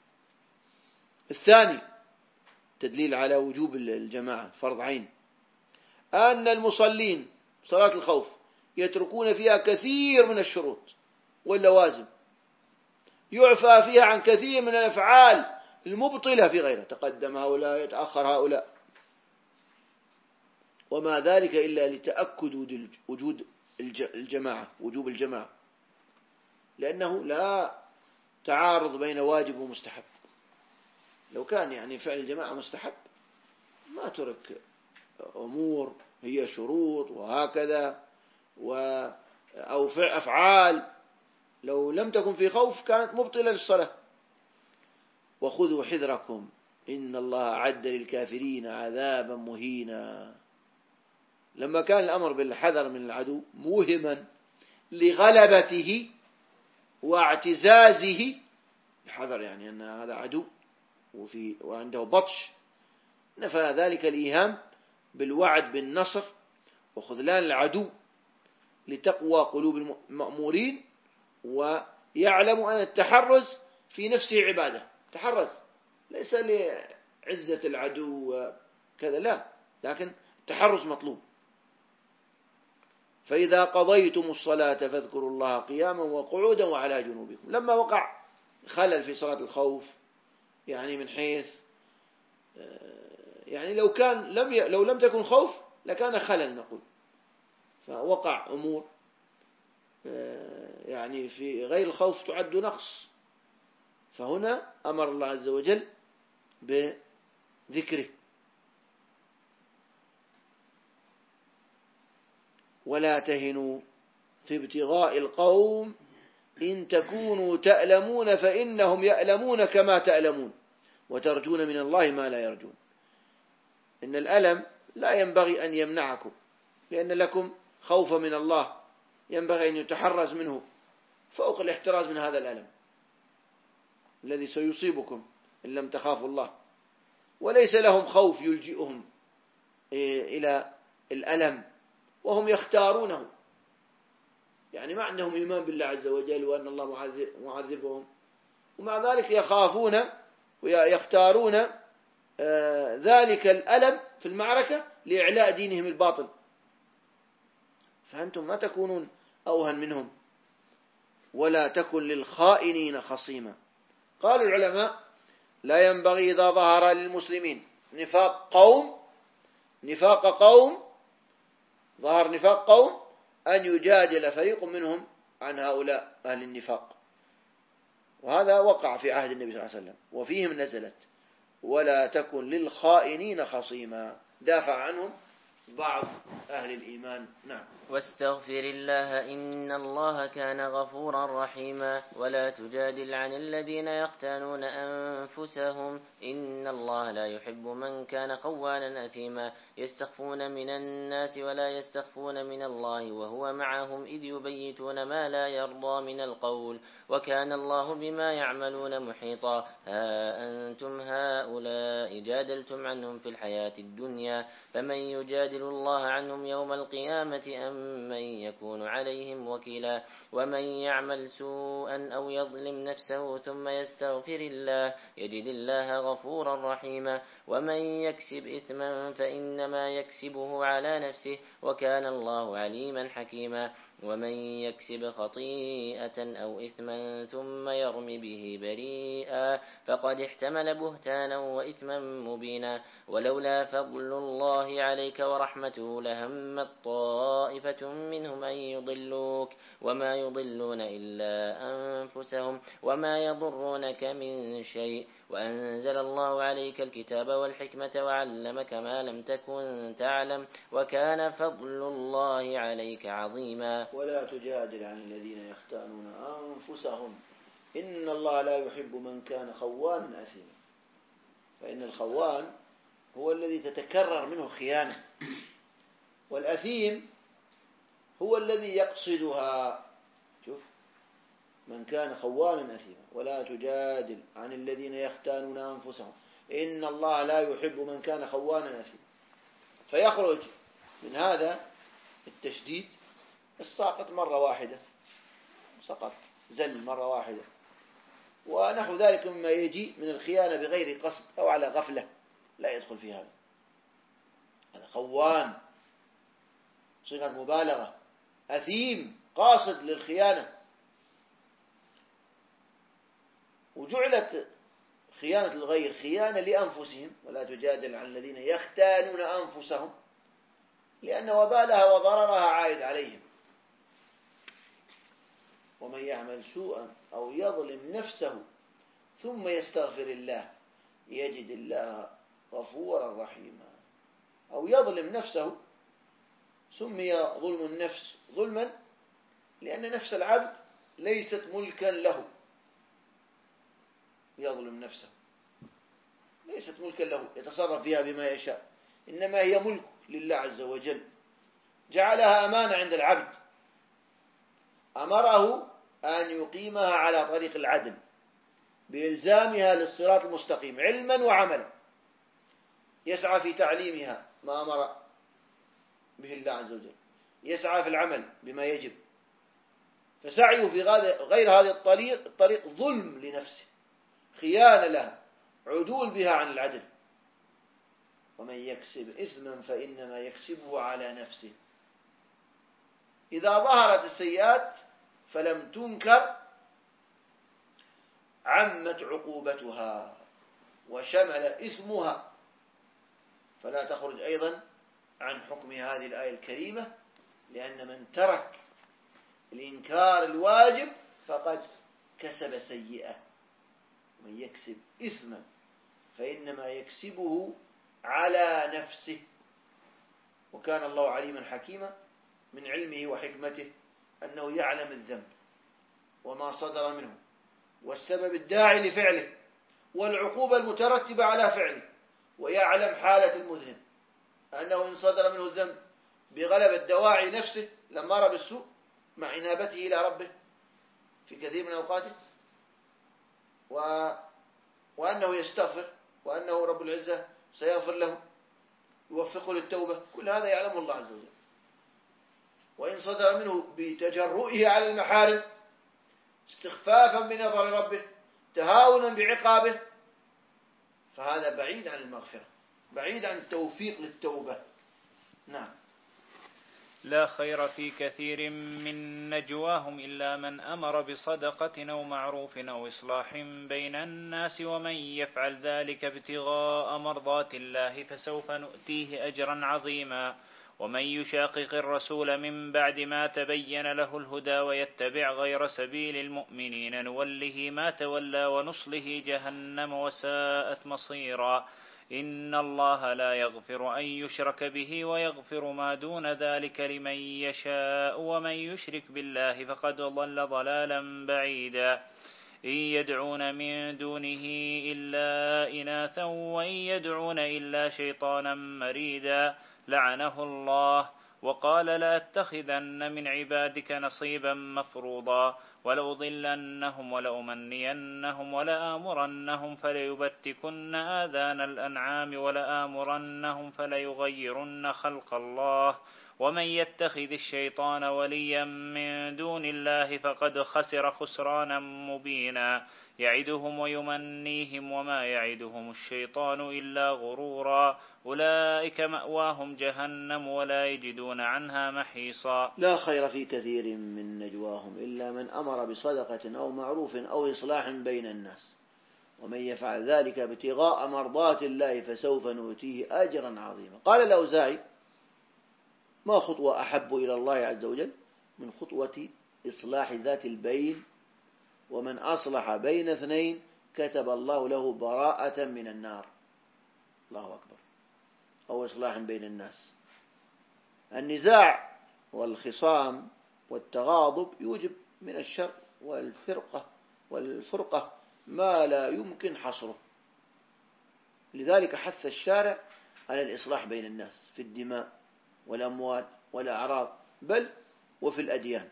الثاني تدليل على وجوب الجماعة فرض عين: أن المصلين صلاة الخوف يتركون فيها كثير من الشروط واللوازم، يعفى فيها عن كثير من الأفعال المبطلة في غيرها، تقدم هؤلاء يتأخر هؤلاء، وما ذلك إلا لتأكد وجود الجماعة، وجوب الجماعة، لأنه لا تعارض بين واجب ومستحب. لو كان يعني فعل الجماعة مستحب ما ترك أمور هي شروط وهكذا، و أو فعل أفعال لو لم تكن في خوف كانت مبطلة للصلاة. وخذوا حذركم إن الله أعد للكافرين عذابا مهينا. لما كان الأمر بالحذر من العدو موهما لغلبته واعتزازه، الحذر يعني أن هذا عدو وفي وعنده بطش، نفى ذلك الإيهام بالوعد بالنصر وخذلان العدو لتقوى قلوب المأمورين، ويعلم أن التحرز في نفسه عبادة. تحرز ليس لعزة العدو كذا، لا، لكن التحرز مطلوب. فإذا قضيتم الصلاة فاذكروا الله قياما وقعودا وعلى جنوبكم. لما وقع خلل في صلاة الخوف، يعني من حيث يعني لو كان لم ي... لو لم تكن خوف لكان خلل نقول، فوقع أمور يعني في غير الخوف تعد نقص، فهنا أمر الله عز وجل بذكره. ولا تهنوا في ابتغاء القوم إن تكونوا تألمون فإنهم يألمون كما تألمون وترجون من الله ما لا يرجون. إن الألم لا ينبغي أن يمنعكم، لأن لكم خوف من الله ينبغي أن يتحرز منه فوق الاحتراز من هذا الألم الذي سيصيبكم إن لم تخافوا الله. وليس لهم خوف يلجئهم إلى الألم وهم يختارونه، يعني ما عندهم إيمان بالله عز وجل وأن الله معذبهم، ومع ذلك يخافون ويختارون ذلك الألم في المعركة لإعلاء دينهم الباطل. فأنتم ما تكونون أوهن منهم. ولا تكن للخائنين خصيما. قال العلماء لا ينبغي إذا ظهر للمسلمين نفاق قوم نفاق قوم ظهر نفاق قوم أن يجادل فريق منهم عن هؤلاء أهل النفاق. وهذا وقع في عهد النبي صلى الله عليه وسلم، وفيهم نزلت ولا تكن للخائنين خصيما، دافع عنهم بعض أهل الإيمان. نعم. واستغفر الله إن الله كان غفورا رحيما. ولا تجادل عن الذين يختانون أنفسهم إن الله لا يحب من كان خوانا أثيما. يستخفون من الناس ولا يستخفون من الله وهو معهم إذ يبيتون ما لا يرضى من القول وكان الله بما يعملون محيطا. ها أنتم هؤلاء جادلتم عنهم في الحياة الدنيا فمن يجادل الله عنهم يوم القيامة أم من يكون عليهم وكيلا. ومن يعمل سوءا أو يظلم نفسه ثم يستغفر الله يجد الله غفورا رحيما. ومن يكسب إثما فإنما يكسبه على نفسه وكان الله عليما حكيما. ومن يكسب خطيئة أو إثما ثم يرم به بريئا فقد احتمل بهتانا وإثما مبينا. ولولا فضل الله عليك ورحمته لهمت طائفة منهم أن يضلوك وما يضلون إلا أنفسهم وما يضرونك من شيء. وأنزل الله عليك الكتاب والحكمة وعلمك ما لم تكن تعلم وكان فضل الله عليك عظيما. ولا تجادل عن الذين يختانون أنفسهم إن الله لا يحب من كان خوانا أثيما. فإن الخوان هو الذي تتكرر منه الخيانة، والأثيم هو الذي يقصدها. شوف، من كان خوانا أثيما. ولا تجادل عن الذين يختانون أنفسهم إن الله لا يحب من كان خوانا أثيما. فيخرج من هذا التشديد الساقط مرة واحدة، سقط زل مرة واحدة، ونحو ذلك مما يجي من الخيانة بغير قصد أو على غفلة لا يدخل في هذا. هذا خوان صيغة مبالغة. أثيم قاصد للخيانة. وجعلت خيانة الغير خيانة لأنفسهم. ولا تجادل عن الذين يختانون أنفسهم لأن وبالها وضررها عائد عليهم. ومن يعمل سوءا أو يظلم نفسه ثم يستغفر الله يجد الله غفورا رحيما. أو يظلم نفسه، سمي ظلم النفس ظلما لأن نفس العبد ليست ملكا له. يظلم نفسه ليست ملكا له يتصرف فيها بما يشاء، إنما هي ملك لله عز وجل، جعلها أمانة عند العبد، أمره أن يقيمها على طريق العدل بإلزامها للصراط المستقيم علما وعملا، يسعى في تعليمها ما أمر به الله عز وجل، يسعى في العمل بما يجب. فسعيه في غير هذا الطريق الطريق ظلم لنفسه، خيانة لها، عدول بها عن العدل. ومن يكسب إثما فإنما يكسبه على نفسه. إذا ظهرت السيئات فلم تنكر عمت عقوبتها وشمل إثمها، فلا تخرج أيضا عن حكم هذه الآية الكريمة، لأن من ترك الإنكار الواجب فقد كسب سيئة. من يكسب إثما فإنما يكسبه على نفسه. وكان الله عليما حكيما من علمه وحكمته أنه يعلم الذنب وما صدر منه والسبب الداعي لفعله والعقوبة المترتبة على فعله، ويعلم حالة المذنب أنه إن صدر منه الذنب بغلبة دواعي نفسه لما رأى بالسوء مع إنابته إلى ربه في كثير من أوقاته، و... وأنه يستغفر وأنه رب العزة سيغفر له يوفقه للتوبة، كل هذا يعلمه الله عز وجل. وإن صدر منه بتجرؤه على المحارم استخفافا بنظر ربه تهاونا بعقابه فهذا بعيد عن المغفرة، بعيد عن التوفيق للتوبة. نعم. لا خير في كثير من نجواهم إلا من أمر بصدقة أو معروف أو إصلاح بين الناس ومن يفعل ذلك ابتغاء مرضات الله فسوف نؤتيه أجرا عظيما. ومن يشاقق الرسول من بعد ما تبين له الهدى ويتبع غير سبيل المؤمنين نوله ما تولى ونصله جهنم وساءت مصيرا. إن الله لا يغفر أن يشرك به ويغفر ما دون ذلك لمن يشاء ومن يشرك بالله فقد ضل ضلالا بعيدا. إن يدعون من دونه إلا إناثا وإن يدعون إلا شيطانا مريدا لعنه الله وقال لأتخذن من عبادك نصيبا مفروضا ولأضلنهم ولأمنينهم ولآمرنهم فليبتكن آذان الأنعام ولآمرنهم فليغيرن خلق الله ومن يتخذ الشيطان وليا من دون الله فقد خسر خسرانا مبينا. يعدهم ويمنيهم وما يعدهم الشيطان إلا غرورا. أولئك مأواهم جهنم ولا يجدون عنها محيصا. لا خير في كثير من نجواهم إلا من أمر بصدقة أو معروف أو إصلاح بين الناس ومن يفعل ذلك ابتغاء مرضات الله فسوف نؤتيه أجرا عظيما. قال الأوزاعي: ما خطوة أحب إلى الله عز وجل من خطوة إصلاح ذات البين، ومن أصلح بين اثنين كتب الله له براءة من النار. الله أكبر. أو إصلاح بين الناس. النزاع والخصام والتغاضب يوجب من الشر والفرقة والفرقة ما لا يمكن حصره. لذلك حث الشارع على الإصلاح بين الناس في الدماء والأموال والأعراض بل وفي الأديان.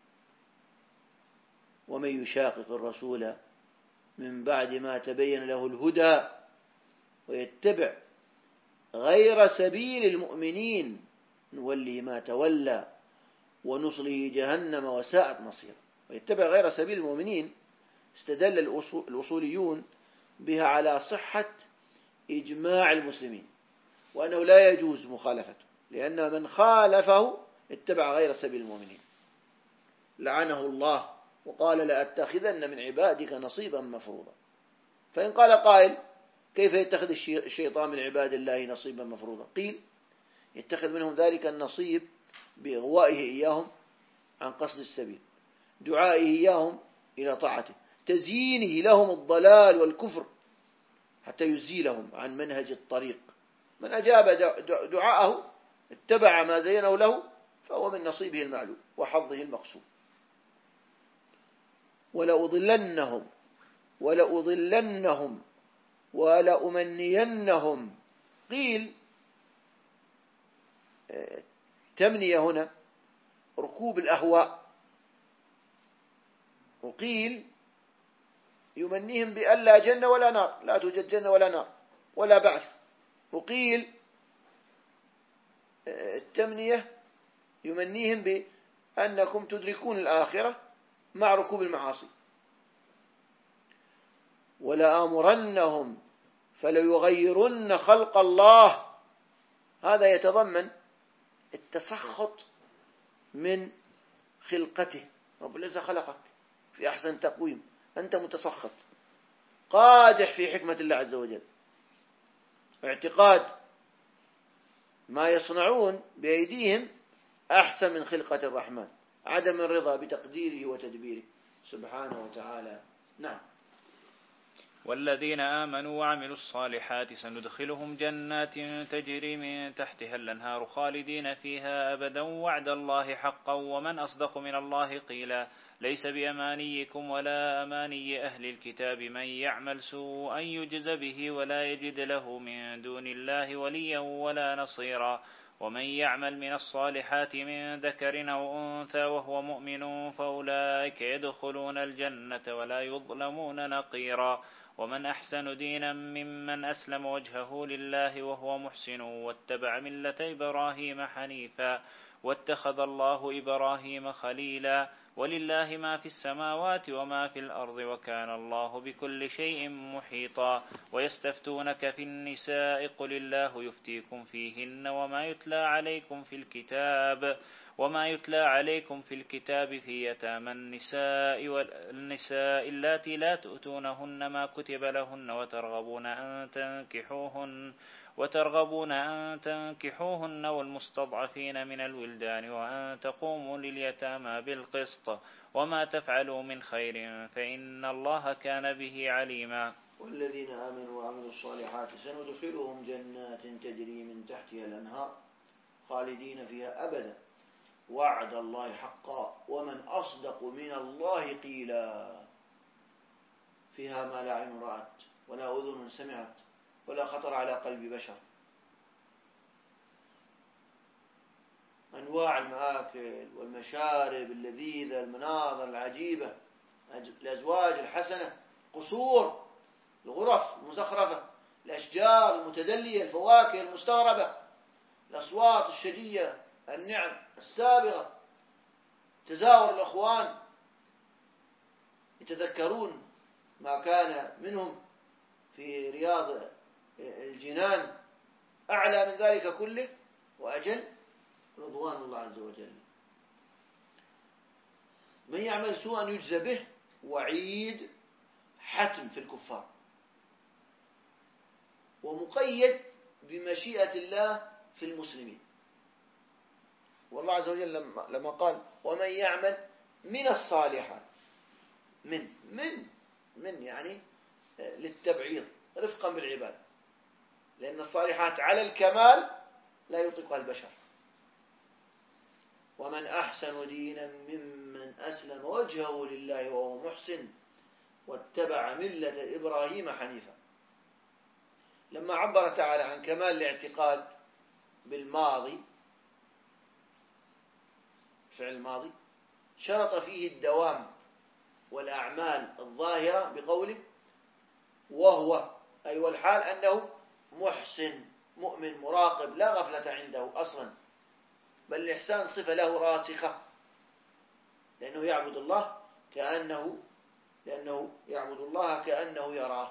ومن يشاقق الرسول من بعد ما تبين له الهدى ويتبع غير سبيل المؤمنين نوله ما تولى ونصله جهنم وساءت مصيرا. ويتبع غير سبيل المؤمنين استدل الأصوليون بها على صحة إجماع المسلمين وأنه لا يجوز مخالفته، لأن من خالفه اتبع غير سبيل المؤمنين لعنه الله وقال لأتخذن من عبادك نصيبا مفروضا. فإن قال قائل: كيف يتخذ الشيطان من عباد الله نصيبا مفروضا؟ قيل: يتخذ منهم ذلك النصيب بإغوائه إياهم عن قصد السبيل، دعائه إياهم إلى طاعته، تزيينه لهم الضلال والكفر حتى يزيلهم عن منهج الطريق. من أجاب دعاءه اتبع ما زينه له فهو من نصيبه المعلوم وحظه المقسوم. ولأضلنهم ولأضلنهم ولأمنينهم. قيل تمنية هنا ركوب الأهواء، وقيل يمنيهم بأن لا جنة ولا نار، لا توجد جنة ولا نار ولا بعث. وقيل التمنية يمنيهم بأنكم تدركون الآخرة مع ركوب المعاصي. ولآمرنهم فليغيرن خلق الله، هذا يتضمن التسخط من خلقته. رب العزة خلقك في أحسن تقويم، أنت متسخط قادح في حكمة الله عز وجل، اعتقاد ما يصنعون بأيديهم أحسن من خلقة الرحمن، عدم الرضا بتقديره وتدبيره سبحانه وتعالى. نعم. والذين آمنوا وعملوا الصالحات سندخلهم جنات تجري من تحتها الأنهار خالدين فيها أبدا وعد الله حقا ومن أصدق من الله قيلا. ليس بأمانيكم ولا أماني أهل الكتاب من يعمل سوءا يجز به ولا يجد له من دون الله وليا ولا نصيرا. ومن يعمل من الصالحات من ذكر أو أنثى وهو مؤمن فأولئك يدخلون الجنة ولا يظلمون نقيرا. ومن أحسن دينا ممن أسلم وجهه لله وهو محسن واتبع ملة إبراهيم حنيفا واتخذ الله إبراهيم خليلا. ولله ما في السماوات وما في الأرض وكان الله بكل شيء محيطا. ويستفتونك في النساء قل الله يفتيكم فيهن وما يتلى عليكم في الكتاب وما يتلى عليكم في الكتاب في يتامى النساء والنساء اللاتي لا تؤتونهن ما كتب لهن وترغبون أن تنكحوهن وترغبون أن تنكحوهن والمستضعفين من الولدان وأن تقوموا لليتامى بالقسط وما تفعلوا من خير فإن الله كان به عليما. والذين آمنوا وعملوا الصالحات سندخلهم جنات تجري من تحتها الأنهار خالدين فيها أبدا وعد الله حقا ومن أصدق من الله قيلا. فيها ما لا عين رأت ولا أذن سمعت ولا خطر على قلب بشر. أنواع المآكل والمشارب اللذيذة، المناظر العجيبة، الأزواج الحسنة، قصور، الغرف المزخرفة، الأشجار المتدلية، الفواكه المستغربة، الأصوات الشجية، النعم السابغة، تزاور الأخوان يتذكرون ما كان منهم في رياض الجنان. أعلى من ذلك كله وأجل رضوان الله عز وجل. من يعمل سوءا يجزى به، وعيد حتم في الكفار، ومقيد بمشيئة الله في المسلمين. والله عز وجل لما, لما قال ومن يعمل من الصالحات، من من من يعني للتبعيض رفقا بالعباد، لأن الصالحات على الكمال لا يطيقها البشر. ومن أحسن دينا ممن أسلم وجهه لله وهو محسن واتبع ملة إبراهيم حنيفا. لما عبر تعالى عن كمال الاعتقاد بالماضي، فعل الماضي، شرط فيه الدوام والأعمال الظاهرة بقوله وهو، أي والحال أنه محسن مؤمن مراقب لا غفلة عنده أصلا، بل الإحسان صفة له راسخة، لأنه يعبد الله كأنه لأنه يعبد الله كأنه يراه.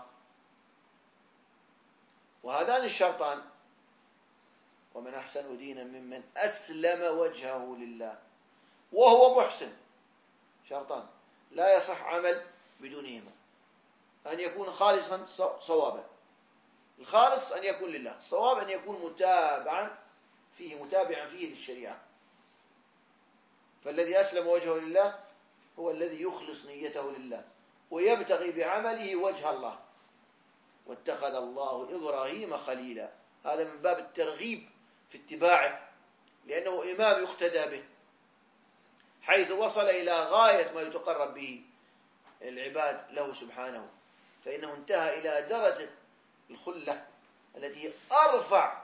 وهذان الشرطان، ومن أحسن دينا ممن أسلم وجهه لله وهو محسن، شرطان لا يصح عمل بدونهما. أن يكون خالصا صوابا، الخالص أن يكون لله، الصواب أن يكون متابعا فيه متابعا فيه للشريعة. فالذي أسلم وجهه لله هو الذي يخلص نيته لله ويبتغي بعمله وجه الله. واتخذ الله إبراهيم خليلا، هذا من باب الترغيب في اتباعه، لأنه إمام يقتدى به، حيث وصل إلى غاية ما يتقرب به العباد له سبحانه، فإنه انتهى إلى درجة الخلة التي أرفع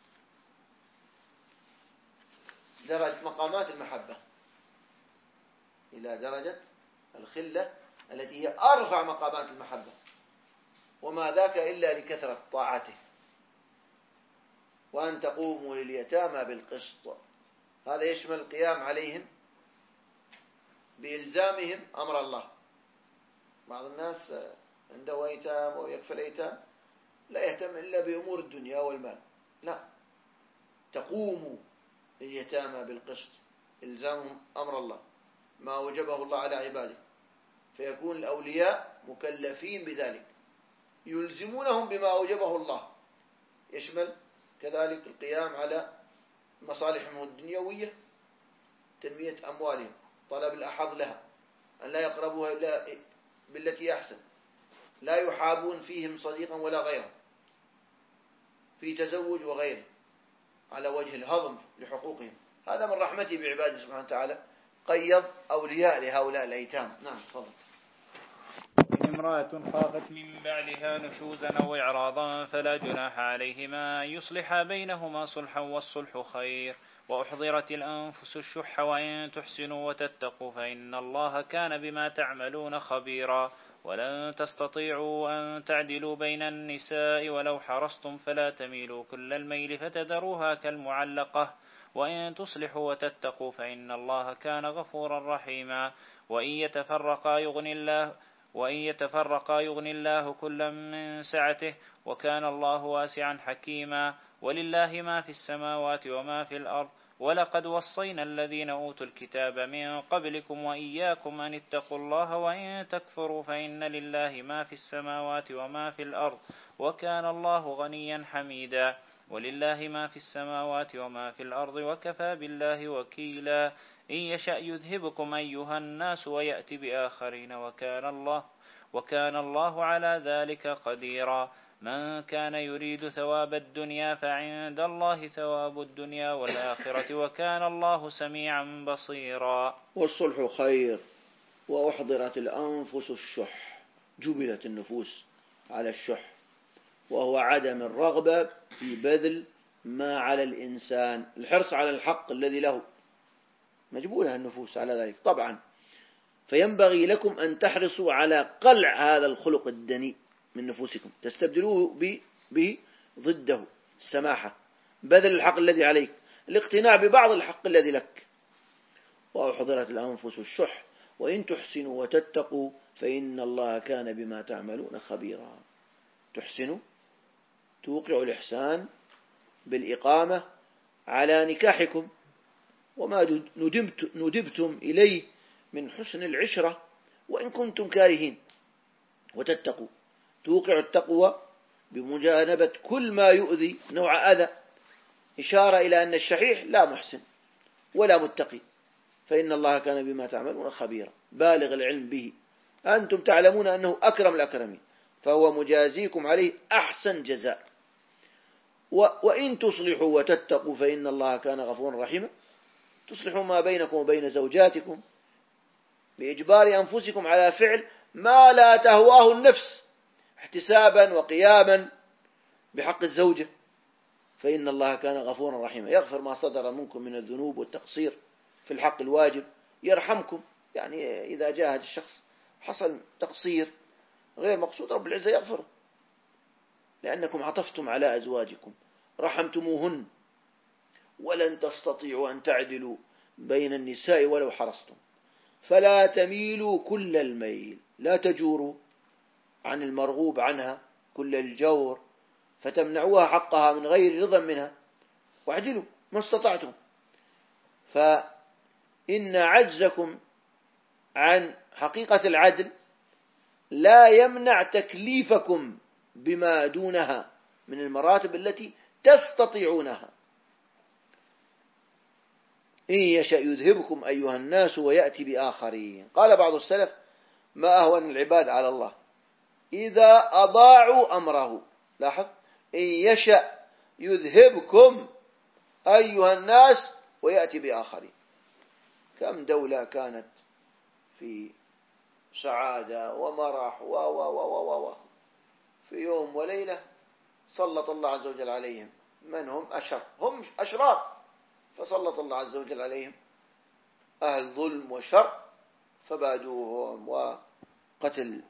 درجة مقامات المحبة، إلى درجة الخلة التي هي أرفع مقامات المحبة، وما ذاك إلا لكثرة طاعته. وأن تقوموا لليتامى بالقسط، هذا يشمل القيام عليهم بإلزامهم أمر الله. بعض الناس عنده أيتام أو يكفل أيتام لا يهتم إلا بأمور الدنيا والمال، لا، تقوموا لليتامى بالقسط، إلزامهم أمر الله ما وجبه الله على عباده، فيكون الأولياء مكلفين بذلك، يلزمونهم بما أوجبه الله، يشمل كذلك القيام على مصالحهم الدنيوية، تنمية أموالهم، طلب الأحظ لها، أن لا يقربوها إلا بالتي أحسن، لا يحابون فيهم صديقا ولا غيره، في تزوج وغيره، على وجه الهضم لحقوقهم. هذا من رحمته بعباده سبحانه وتعالى، قيض أولياء لهؤلاء الأيتام. نعم تفضل. إن امرأة خافت من بعلها نشوزا أو إعراضا فلا جناح عليهما أن يصلحا بينهما صلحا والصلح خير. وأحضرت الأنفس الشح وإن تحسنوا وتتقوا فإن الله كان بما تعملون خبيرا. ولن تستطيعوا أن تعدلوا بين النساء ولو حرصتم فلا تميلوا كل الميل فتذروها كالمعلقة. وإن تصلحوا وتتقوا فإن الله كان غفورا رحيما. وإن يتفرقا يغني الله وإن يتفرقا يغني الله كلا من سعته وكان الله واسعا حكيما. ولله ما في السماوات وما في الأرض. ولقد وصينا الذين أوتوا الكتاب من قبلكم وإياكم أن اتقوا الله وإن تكفروا فإن لله ما في السماوات وما في الأرض وكان الله غنيا حميدا. ولله ما في السماوات وما في الأرض وكفى بالله وكيلا. إن يشأ يذهبكم أيها الناس ويأتي بآخرين وكان الله وكان الله على ذلك قديرا. من كان يريد ثواب الدنيا فعند الله ثواب الدنيا والآخرة وكان الله سميعا بصيرا. والصلح خير. وأحضرت الأنفس الشح، جبلت النفوس على الشح، وهو عدم الرغبة في بذل ما على الإنسان، الحرص على الحق الذي له، مجبولة النفوس على ذلك طبعا. فينبغي لكم أن تحرصوا على قلع هذا الخلق الدنيء من نفوسكم، تستبدلوه به ضده، السماحة، بذل الحق الذي عليك، الاقتناع ببعض الحق الذي لك. وأحضرت الأنفس الشح وإن تحسنوا وتتقوا فإن الله كان بما تعملون خبيرا. تحسنوا، توقع الإحسان بالإقامة على نكاحكم وما ندبت ندبتم إليه من حسن العشرة وإن كنتم كارهين. وتتقوا، توقع التقوى بمجانبة كل ما يؤذي نوع أذى، إشارة إلى أن الشحيح لا محسن ولا متقي، فإن الله كان بما تعملون خبيرا، بالغ العلم به. أنتم تعلمون أنه أكرم الأكرمين، فهو مجازيكم عليه أحسن جزاء. وإن تصلحوا وتتقوا فإن الله كان غفورا رحيما. تصلحوا ما بينكم وبين زوجاتكم بإجبار أنفسكم على فعل ما لا تهواه النفس، احتسابا وقياما بحق الزوجة، فإن الله كان غفورا رحيما. يغفر ما صدر منكم من الذنوب والتقصير في الحق الواجب، يرحمكم، يعني إذا جاهد الشخص حصل تقصير غير مقصود رب العزة يغفره، لأنكم عطفتم على أزواجكم، رحمتموهن. ولن تستطيعوا أن تعدلوا بين النساء ولو حرصتم، فلا تميلوا كل الميل، لا تجوروا عن المرغوب عنها كل الجور فتمنعوها حقها من غير رضا منها، واعدلوا ما استطعتم. فإن عجزكم عن حقيقة العدل لا يمنع تكليفكم بما دونها من المراتب التي تستطيعونها. إن يشأ يذهبكم أيها الناس ويأتي بآخرين. قال بعض السلف ما أهون العباد على الله إذا أضاعوا أمره. لاحظ، إن يشأ يذهبكم أيها الناس ويأتي بآخرين. كم دولة كانت في سعادة ومرح و و و و و في يوم وليلة سلط الله عز وجل عليهم من هم أشر، هم أشرار، فسلط الله عز وجل عليهم أهل ظلم وشر فبادوهم وقتل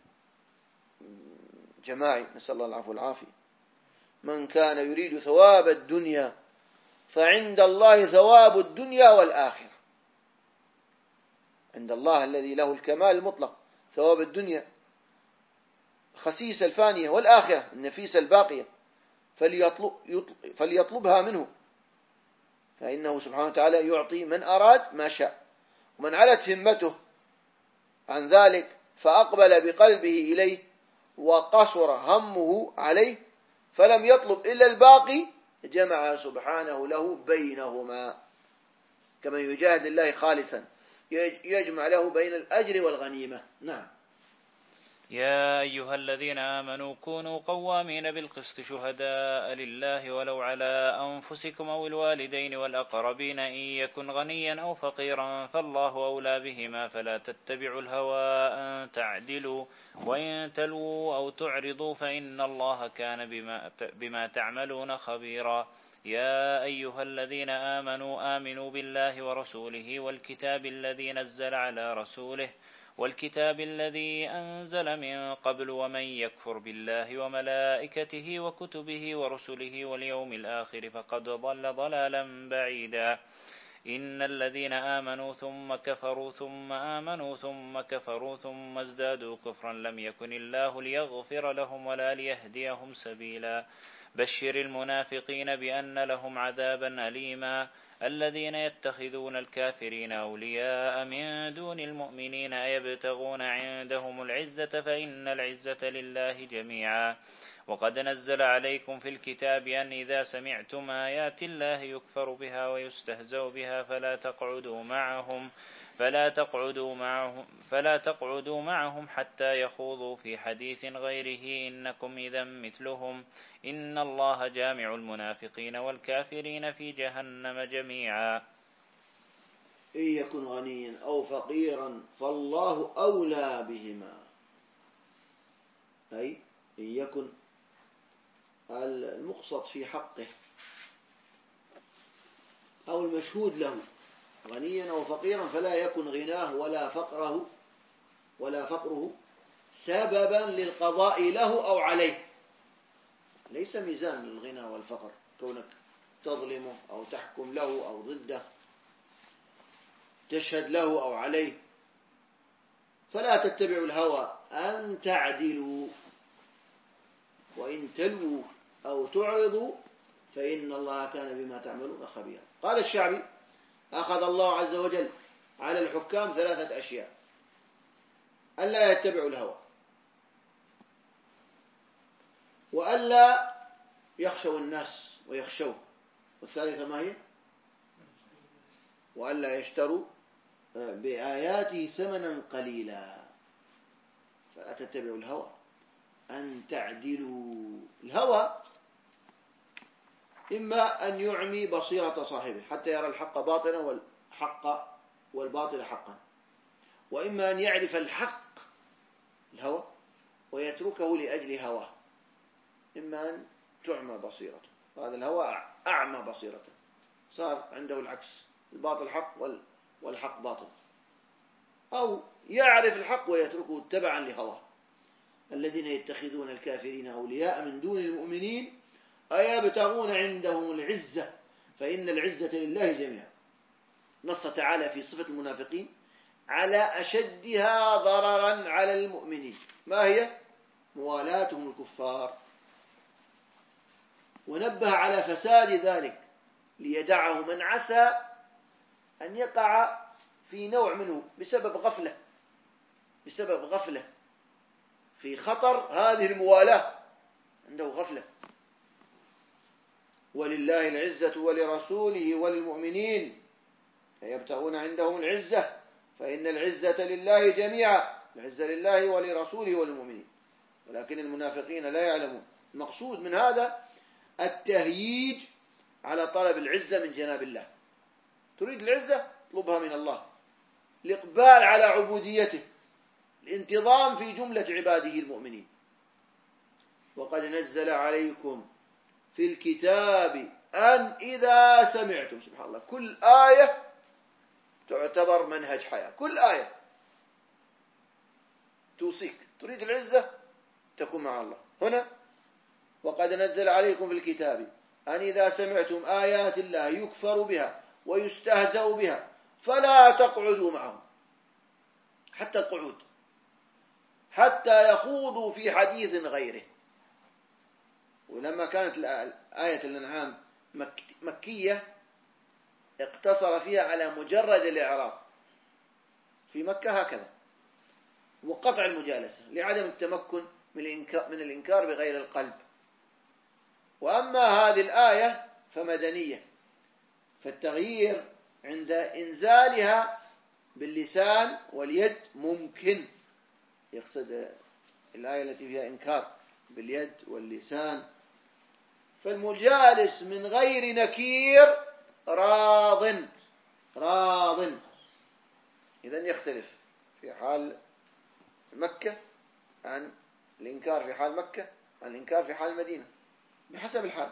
جماعي، نسأل الله العفو والعافية. من كان يريد ثواب الدنيا فعند الله ثواب الدنيا والآخرة. عند الله الذي له الكمال المطلق ثواب الدنيا خسيسة الفانية والآخرة النفيسة الباقية، فليطلب فليطلبها منه، فإنه سبحانه وتعالى يعطي من أراد ما شاء. ومن علت همته عن ذلك فأقبل بقلبه إليه وقصر همه عليه فلم يطلب إلا الباقي جمع سبحانه له بينهما، كما يجاهد لله خالصا يجمع له بين الأجر والغنيمة. نعم. يا أيها الذين آمنوا كونوا قوامين بالقسط شهداء لله ولو على أنفسكم أو الوالدين والأقربين إن يكن غنيا أو فقيرا فالله أولى بهما فلا تتبعوا الهوى أن تعدلوا وإن تلووا أو تعرضوا فإن الله كان بما, بما تعملون خبيرا. يا أيها الذين آمنوا آمنوا بالله ورسوله والكتاب الذي نزل على رسوله والكتاب الذي أنزل من قبل ومن يكفر بالله وملائكته وكتبه ورسله واليوم الآخر فقد ضل ضلالا بعيدا. إن الذين آمنوا ثم كفروا ثم آمنوا ثم كفروا ثم ازدادوا كفرا لم يكن الله ليغفر لهم ولا ليهديهم سبيلا. بشر المنافقين بأن لهم عذابا أليما. الذين يتخذون الكافرين أولياء من دون المؤمنين أيبتغون عندهم العزة فإن العزة لله جميعا. وقد نزل عليكم في الكتاب أن إذا سمعتم آيات الله يكفر بها ويستهزأ بها فلا تقعدوا معهم فلا تقعدوا معهم فلا تقعدوا معهم حتى يخوضوا في حديث غيره إنكم إذا مثلهم إن الله جامع المنافقين والكافرين في جهنم جميعا. إن يكن غنيا أو فقيرا فالله أولى بهما، أي إن يكن المقصد في حقه أو المشهود له غنيا أو فقيرا فلا يكن غناه ولا فقره ولا فقره سببا للقضاء له أو عليه. ليس ميزان للغنى والفقر كونك تظلمه أو تحكم له أو ضده تشهد له أو عليه. فلا تتبعوا الهوى أن تعدلوا وإن تلووا أو تعرضوا فإن الله كان بما تعملون خبيرا. قال الشعبي أخذ الله عز وجل على الحكام ثلاثة أشياء: ألا يتبعوا الهوى، وألا يخشوا الناس ويخشوه، والثالثة ما هي؟ وألا يشتروا بآياته ثمنا قليلا. فلا تتبعوا الهوى أن تعدلوا. الهوى إما أن يعمي بصيرة صاحبه حتى يرى الحق باطلا والحق والباطل حقا، وإما أن يعرف الحق الهوى ويتركه لأجل هواه، إما أن تعمى بصيرته، وهذا الهوى أعمى بصيرته صار عنده العكس، الباطل حق والحق باطل، أو يعرف الحق ويتركه تبعا لهواه. الذين يتخذون الكافرين أولياء من دون المؤمنين أيبتغون عندهم العزة فإن العزة لله جميعا. نص تعالى في صفة المنافقين على أشدها ضررا على المؤمنين، ما هي؟ موالاتهم الكفار، ونبه على فساد ذلك ليدعه من عسى أن يقع في نوع منه بسبب غفلة بسبب غفلة في خطر هذه الموالاة، عنده غفلة. ولله العزة ولرسوله وللمؤمنين يبتغون عندهم العزة فإن العزة لله جميعا، العزة لله ولرسوله وللمؤمنين، ولكن المنافقين لا يعلمون. المقصود من هذا التهييج على طلب العزة من جناب الله. تريد العزة اطلبها من الله، الإقبال على عبوديته، الانتظام في جملة عباده المؤمنين. وقد نزل عليكم في الكتاب أن إذا سمعتم، سبحان الله، كل آية تعتبر منهج حياة، كل آية توصيك. تريد العزة تكون مع الله. هنا وقد نزل عليكم في الكتاب أن إذا سمعتم آيات الله يكفر بها ويستهزأ بها فلا تقعدوا معهم، حتى القعود، حتى يخوضوا في حديث غيره. ولما كانت آية الأنعام مكية اقتصر فيها على مجرد الإعراض في مكة هكذا، وقطع المجالسة لعدم التمكن من الإنكار بغير القلب. وأما هذه الآية فمدنية، فالتغيير عند إنزالها باللسان واليد ممكن، يقصد الآية التي فيها إنكار باليد واللسان. فالمجالس من غير نكير راض راض. إذن يختلف في حال مكة عن الإنكار في حال مكة عن الإنكار في حال المدينة بحسب الحال.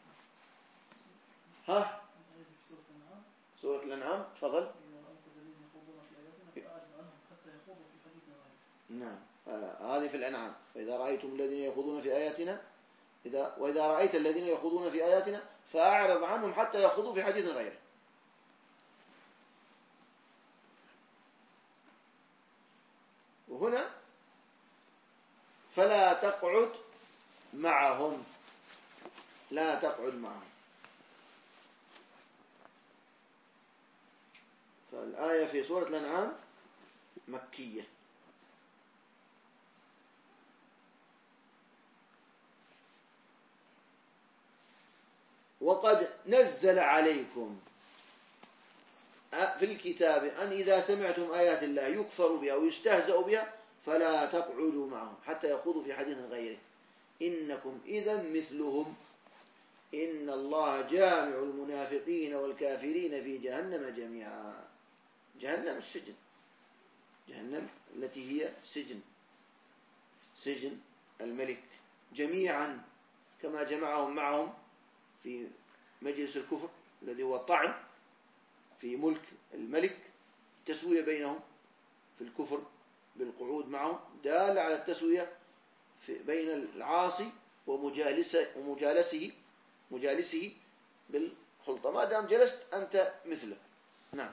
ها سورة الأنعام تفضل. نعم هذه في الأنعام. وإذا رأيتم الذين يخوضون في آياتنا إذا وإذا رأيت الذين يخوضون في آياتنا فأعرض عنهم حتى يخوضوا في حديث غيره. وهنا فلا تقعد معهم، لا تقعد معهم. فالآية في سورة الأنعام مكية. وقد نزل عليكم في الكتاب أن إذا سمعتم آيات الله يكفر بها ويستهزأ بها فلا تقعدوا معهم حتى يخوضوا في حديث غيره إنكم إذا مثلهم إن الله جامع المنافقين والكافرين في جهنم جميعا. جهنم السجن، جهنم التي هي سجن سجن الملك جميعا، كما جمعهم معهم في مجلس الكفر الذي هو طعن في ملك الملك، تسوية بينهم في الكفر بالقعود معهم دال على التسوية بين العاصي ومجالسه ومجالسه مجالسه بالخلطة، ما دام جلست أنت مثله. نعم.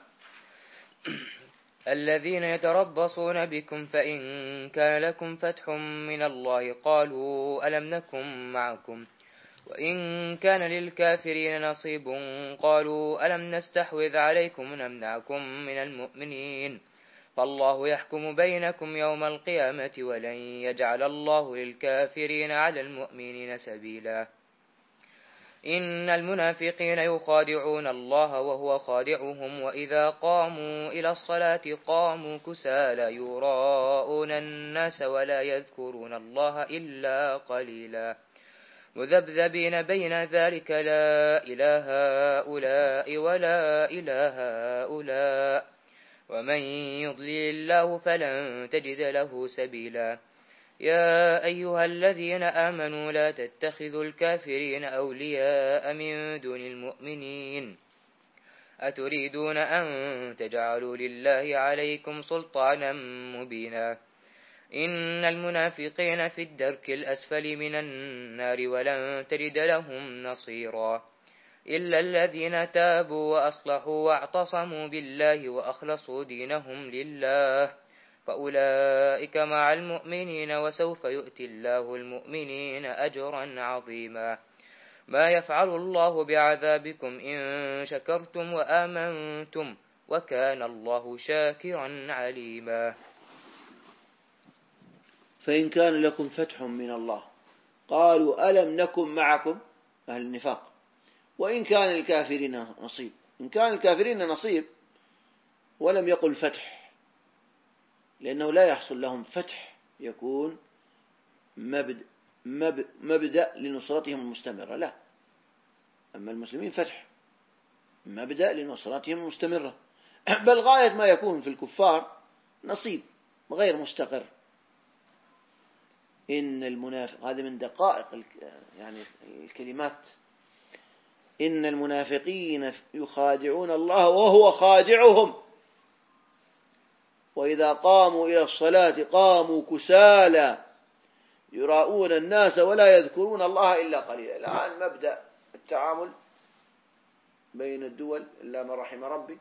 الذين يتربصون بكم فإن كان لكم فتح من الله قالوا ألم نكن معكم وإن كان للكافرين نصيب قالوا ألم نستحوذ عليكم ونمنعكم من المؤمنين فالله يحكم بينكم يوم القيامة ولن يجعل الله للكافرين على المؤمنين سبيلا. إن المنافقين يخادعون الله وهو خادعهم وإذا قاموا إلى الصلاة قاموا كسالى يراءون الناس ولا يذكرون الله إلا قليلا مذبذبين بين ذلك لا إله هؤلاء ولا إله هؤلاء ومن يضلل الله فلن تجد له سبيلا. يا أيها الذين آمنوا لا تتخذوا الكافرين أولياء من دون المؤمنين أتريدون أن تجعلوا لله عليكم سلطانا مبينا. إن المنافقين في الدرك الأسفل من النار ولن تجد لهم نصيرا إلا الذين تابوا وأصلحوا واعتصموا بالله وأخلصوا دينهم لله فأولئك مع المؤمنين وسوف يؤتي الله المؤمنين أجرا عظيما. ما يفعل الله بعذابكم إن شكرتم وآمنتم وكان الله شاكرا عليما. فإن كان لكم فتح من الله قالوا ألم نكن معكم أهل النفاق وإن كان الكافرين نصيب. إن كان الكافرين نصيب ولم يقل فتح، لأنه لا يحصل لهم فتح يكون مبدأ, مبدأ لنصرتهم المستمرة، لا. أما المسلمين فتح مبدأ لنصرتهم المستمرة، بل غاية ما يكون في الكفار نصيب غير مستقر. إن المنافق، هذه من دقائق يعني الكلمات، إن المنافقين يخادعون الله وهو خادعهم وإذا قاموا إلى الصلاة قاموا كسالى يراؤون الناس ولا يذكرون الله إلا قليلا. الآن مبدأ التعامل بين الدول إلا من رحم ربي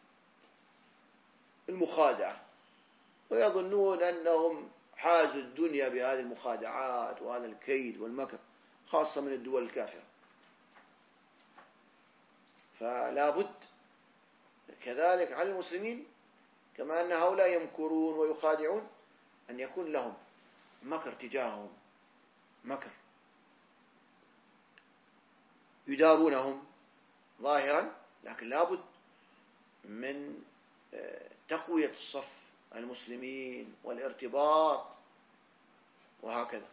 المخادعة، ويظنون أنهم حازوا الدنيا بهذه المخادعات وهذا الكيد والمكر، خاصة من الدول الكافرة. فلا بد كذلك على المسلمين كما أن هؤلاء يمكرون ويخادعون أن يكون لهم مكر تجاههم، مكر يدارونهم ظاهرا، لكن لا بد من تقوية الصف المسلمين والارتباط وهكذا.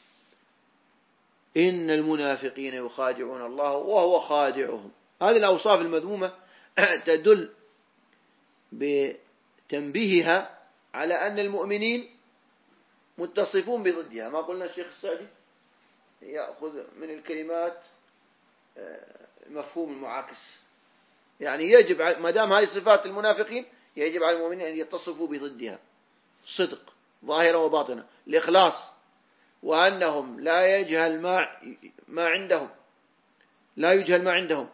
إن المنافقين يخادعون الله وهو خادعهم. هذه الأوصاف المذمومة تدل بتنبيهها على أن المؤمنين متصفون بضدها. ما قلنا الشيخ السعدي يأخذ من الكلمات مفهوم المعاكس، يعني يجب ما دام هذه صفات المنافقين يجب على المؤمنين أن يتصفوا بضدها، صدق ظاهرا وباطنا، الإخلاص، وأنهم لا يجهل ما ما عندهم لا يجهل ما عندهم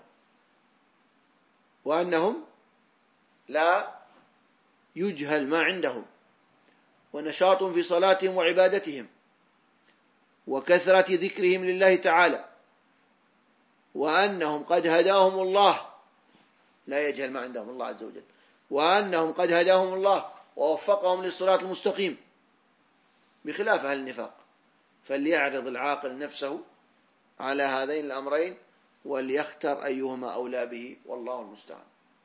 وأنهم لا يجهل ما عندهم، ونشاط في صلاتهم وعبادتهم وكثرة ذكرهم لله تعالى، وأنهم قد هداهم الله، لا يجهل ما عندهم الله عز وجل، وأنهم قد هداهم الله ووفقهم للصراط المستقيم، بخلاف أهل النفاق. فليعرض العاقل نفسه على هذين الأمرين وليختر أيهما أولى به، والله المستعان.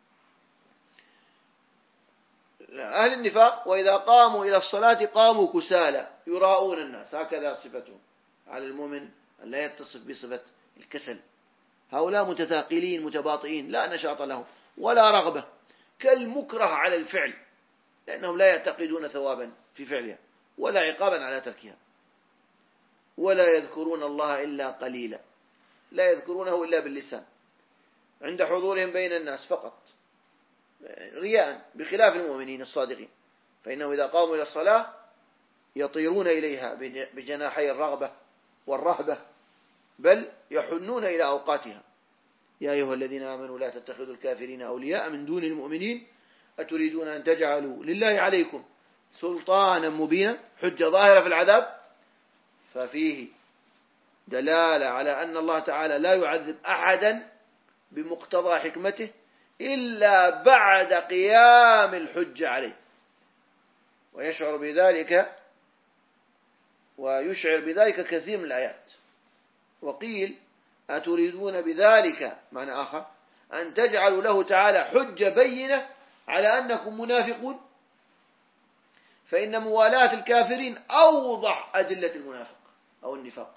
أهل النفاق وإذا قاموا إلى الصلاة قاموا كسالى يراؤون الناس، هكذا صفتهم. على المؤمن أن لا يتصف بصفة الكسل. هؤلاء متثاقلين متباطئين، لا نشاط لهم ولا رغبة، كالمكره على الفعل، لأنهم لا يعتقدون ثوابا في فعلها ولا عقابا على تركها، ولا يذكرون الله إلا قليلا، لا يذكرونه إلا باللسان عند حضورهم بين الناس فقط رياء، بخلاف المؤمنين الصادقين، فإنهم إذا قاموا إلى الصلاة يطيرون إليها بجناحي الرغبة والرهبة، بل يحنون إلى أوقاتها. يا أيها الذين آمنوا لا تتخذوا الكافرين أولياء من دون المؤمنين أتريدون أن تجعلوا لله عليكم سلطانا مبينا، حجة ظاهرة في العذاب. ففيه دلالة على أن الله تعالى لا يعذب أحدا بمقتضى حكمته إلا بعد قيام الحجة عليه، ويشعر بذلك ويشعر بذلك كثير من الآيات. وقيل أتريدون بذلك معنى آخر أن تجعلوا له تعالى حجة بينة على أنكم منافقون، فإن موالاة الكافرين أوضح أدلة المنافق أو النفاق.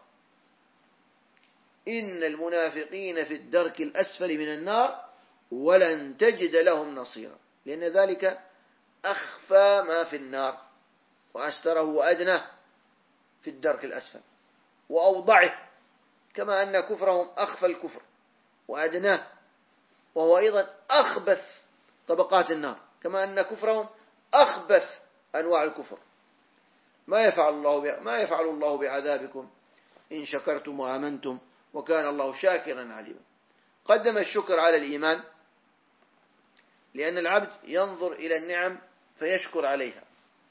إن المنافقين في الدرك الأسفل من النار ولن تجد لهم نصيرا، لأن ذلك أخفى ما في النار وأستره وأدناه في الدرك الأسفل وأوضعه، كما أن كفرهم أخفى الكفر وأدناه، وهو أيضا أخبث طبقات النار، كما أن كفرهم أخبث أنواع الكفر. ما يفعل الله ما يفعل الله بعذابكم إن شكرتم وآمنتم وكان الله شاكرا عليما. قدم الشكر على الإيمان لأن العبد ينظر إلى النعم فيشكر عليها،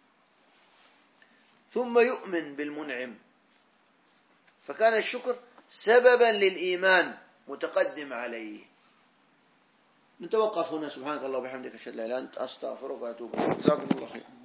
ثم يؤمن بالمنعم، فكان الشكر سببا للإيمان متقدم عليه. نتوقف هنا. سبحانك الله وبحمدك أشهد أن لا إله إلا أنت أستغفرك وأتوب إليك. جزاكم الله خيرا.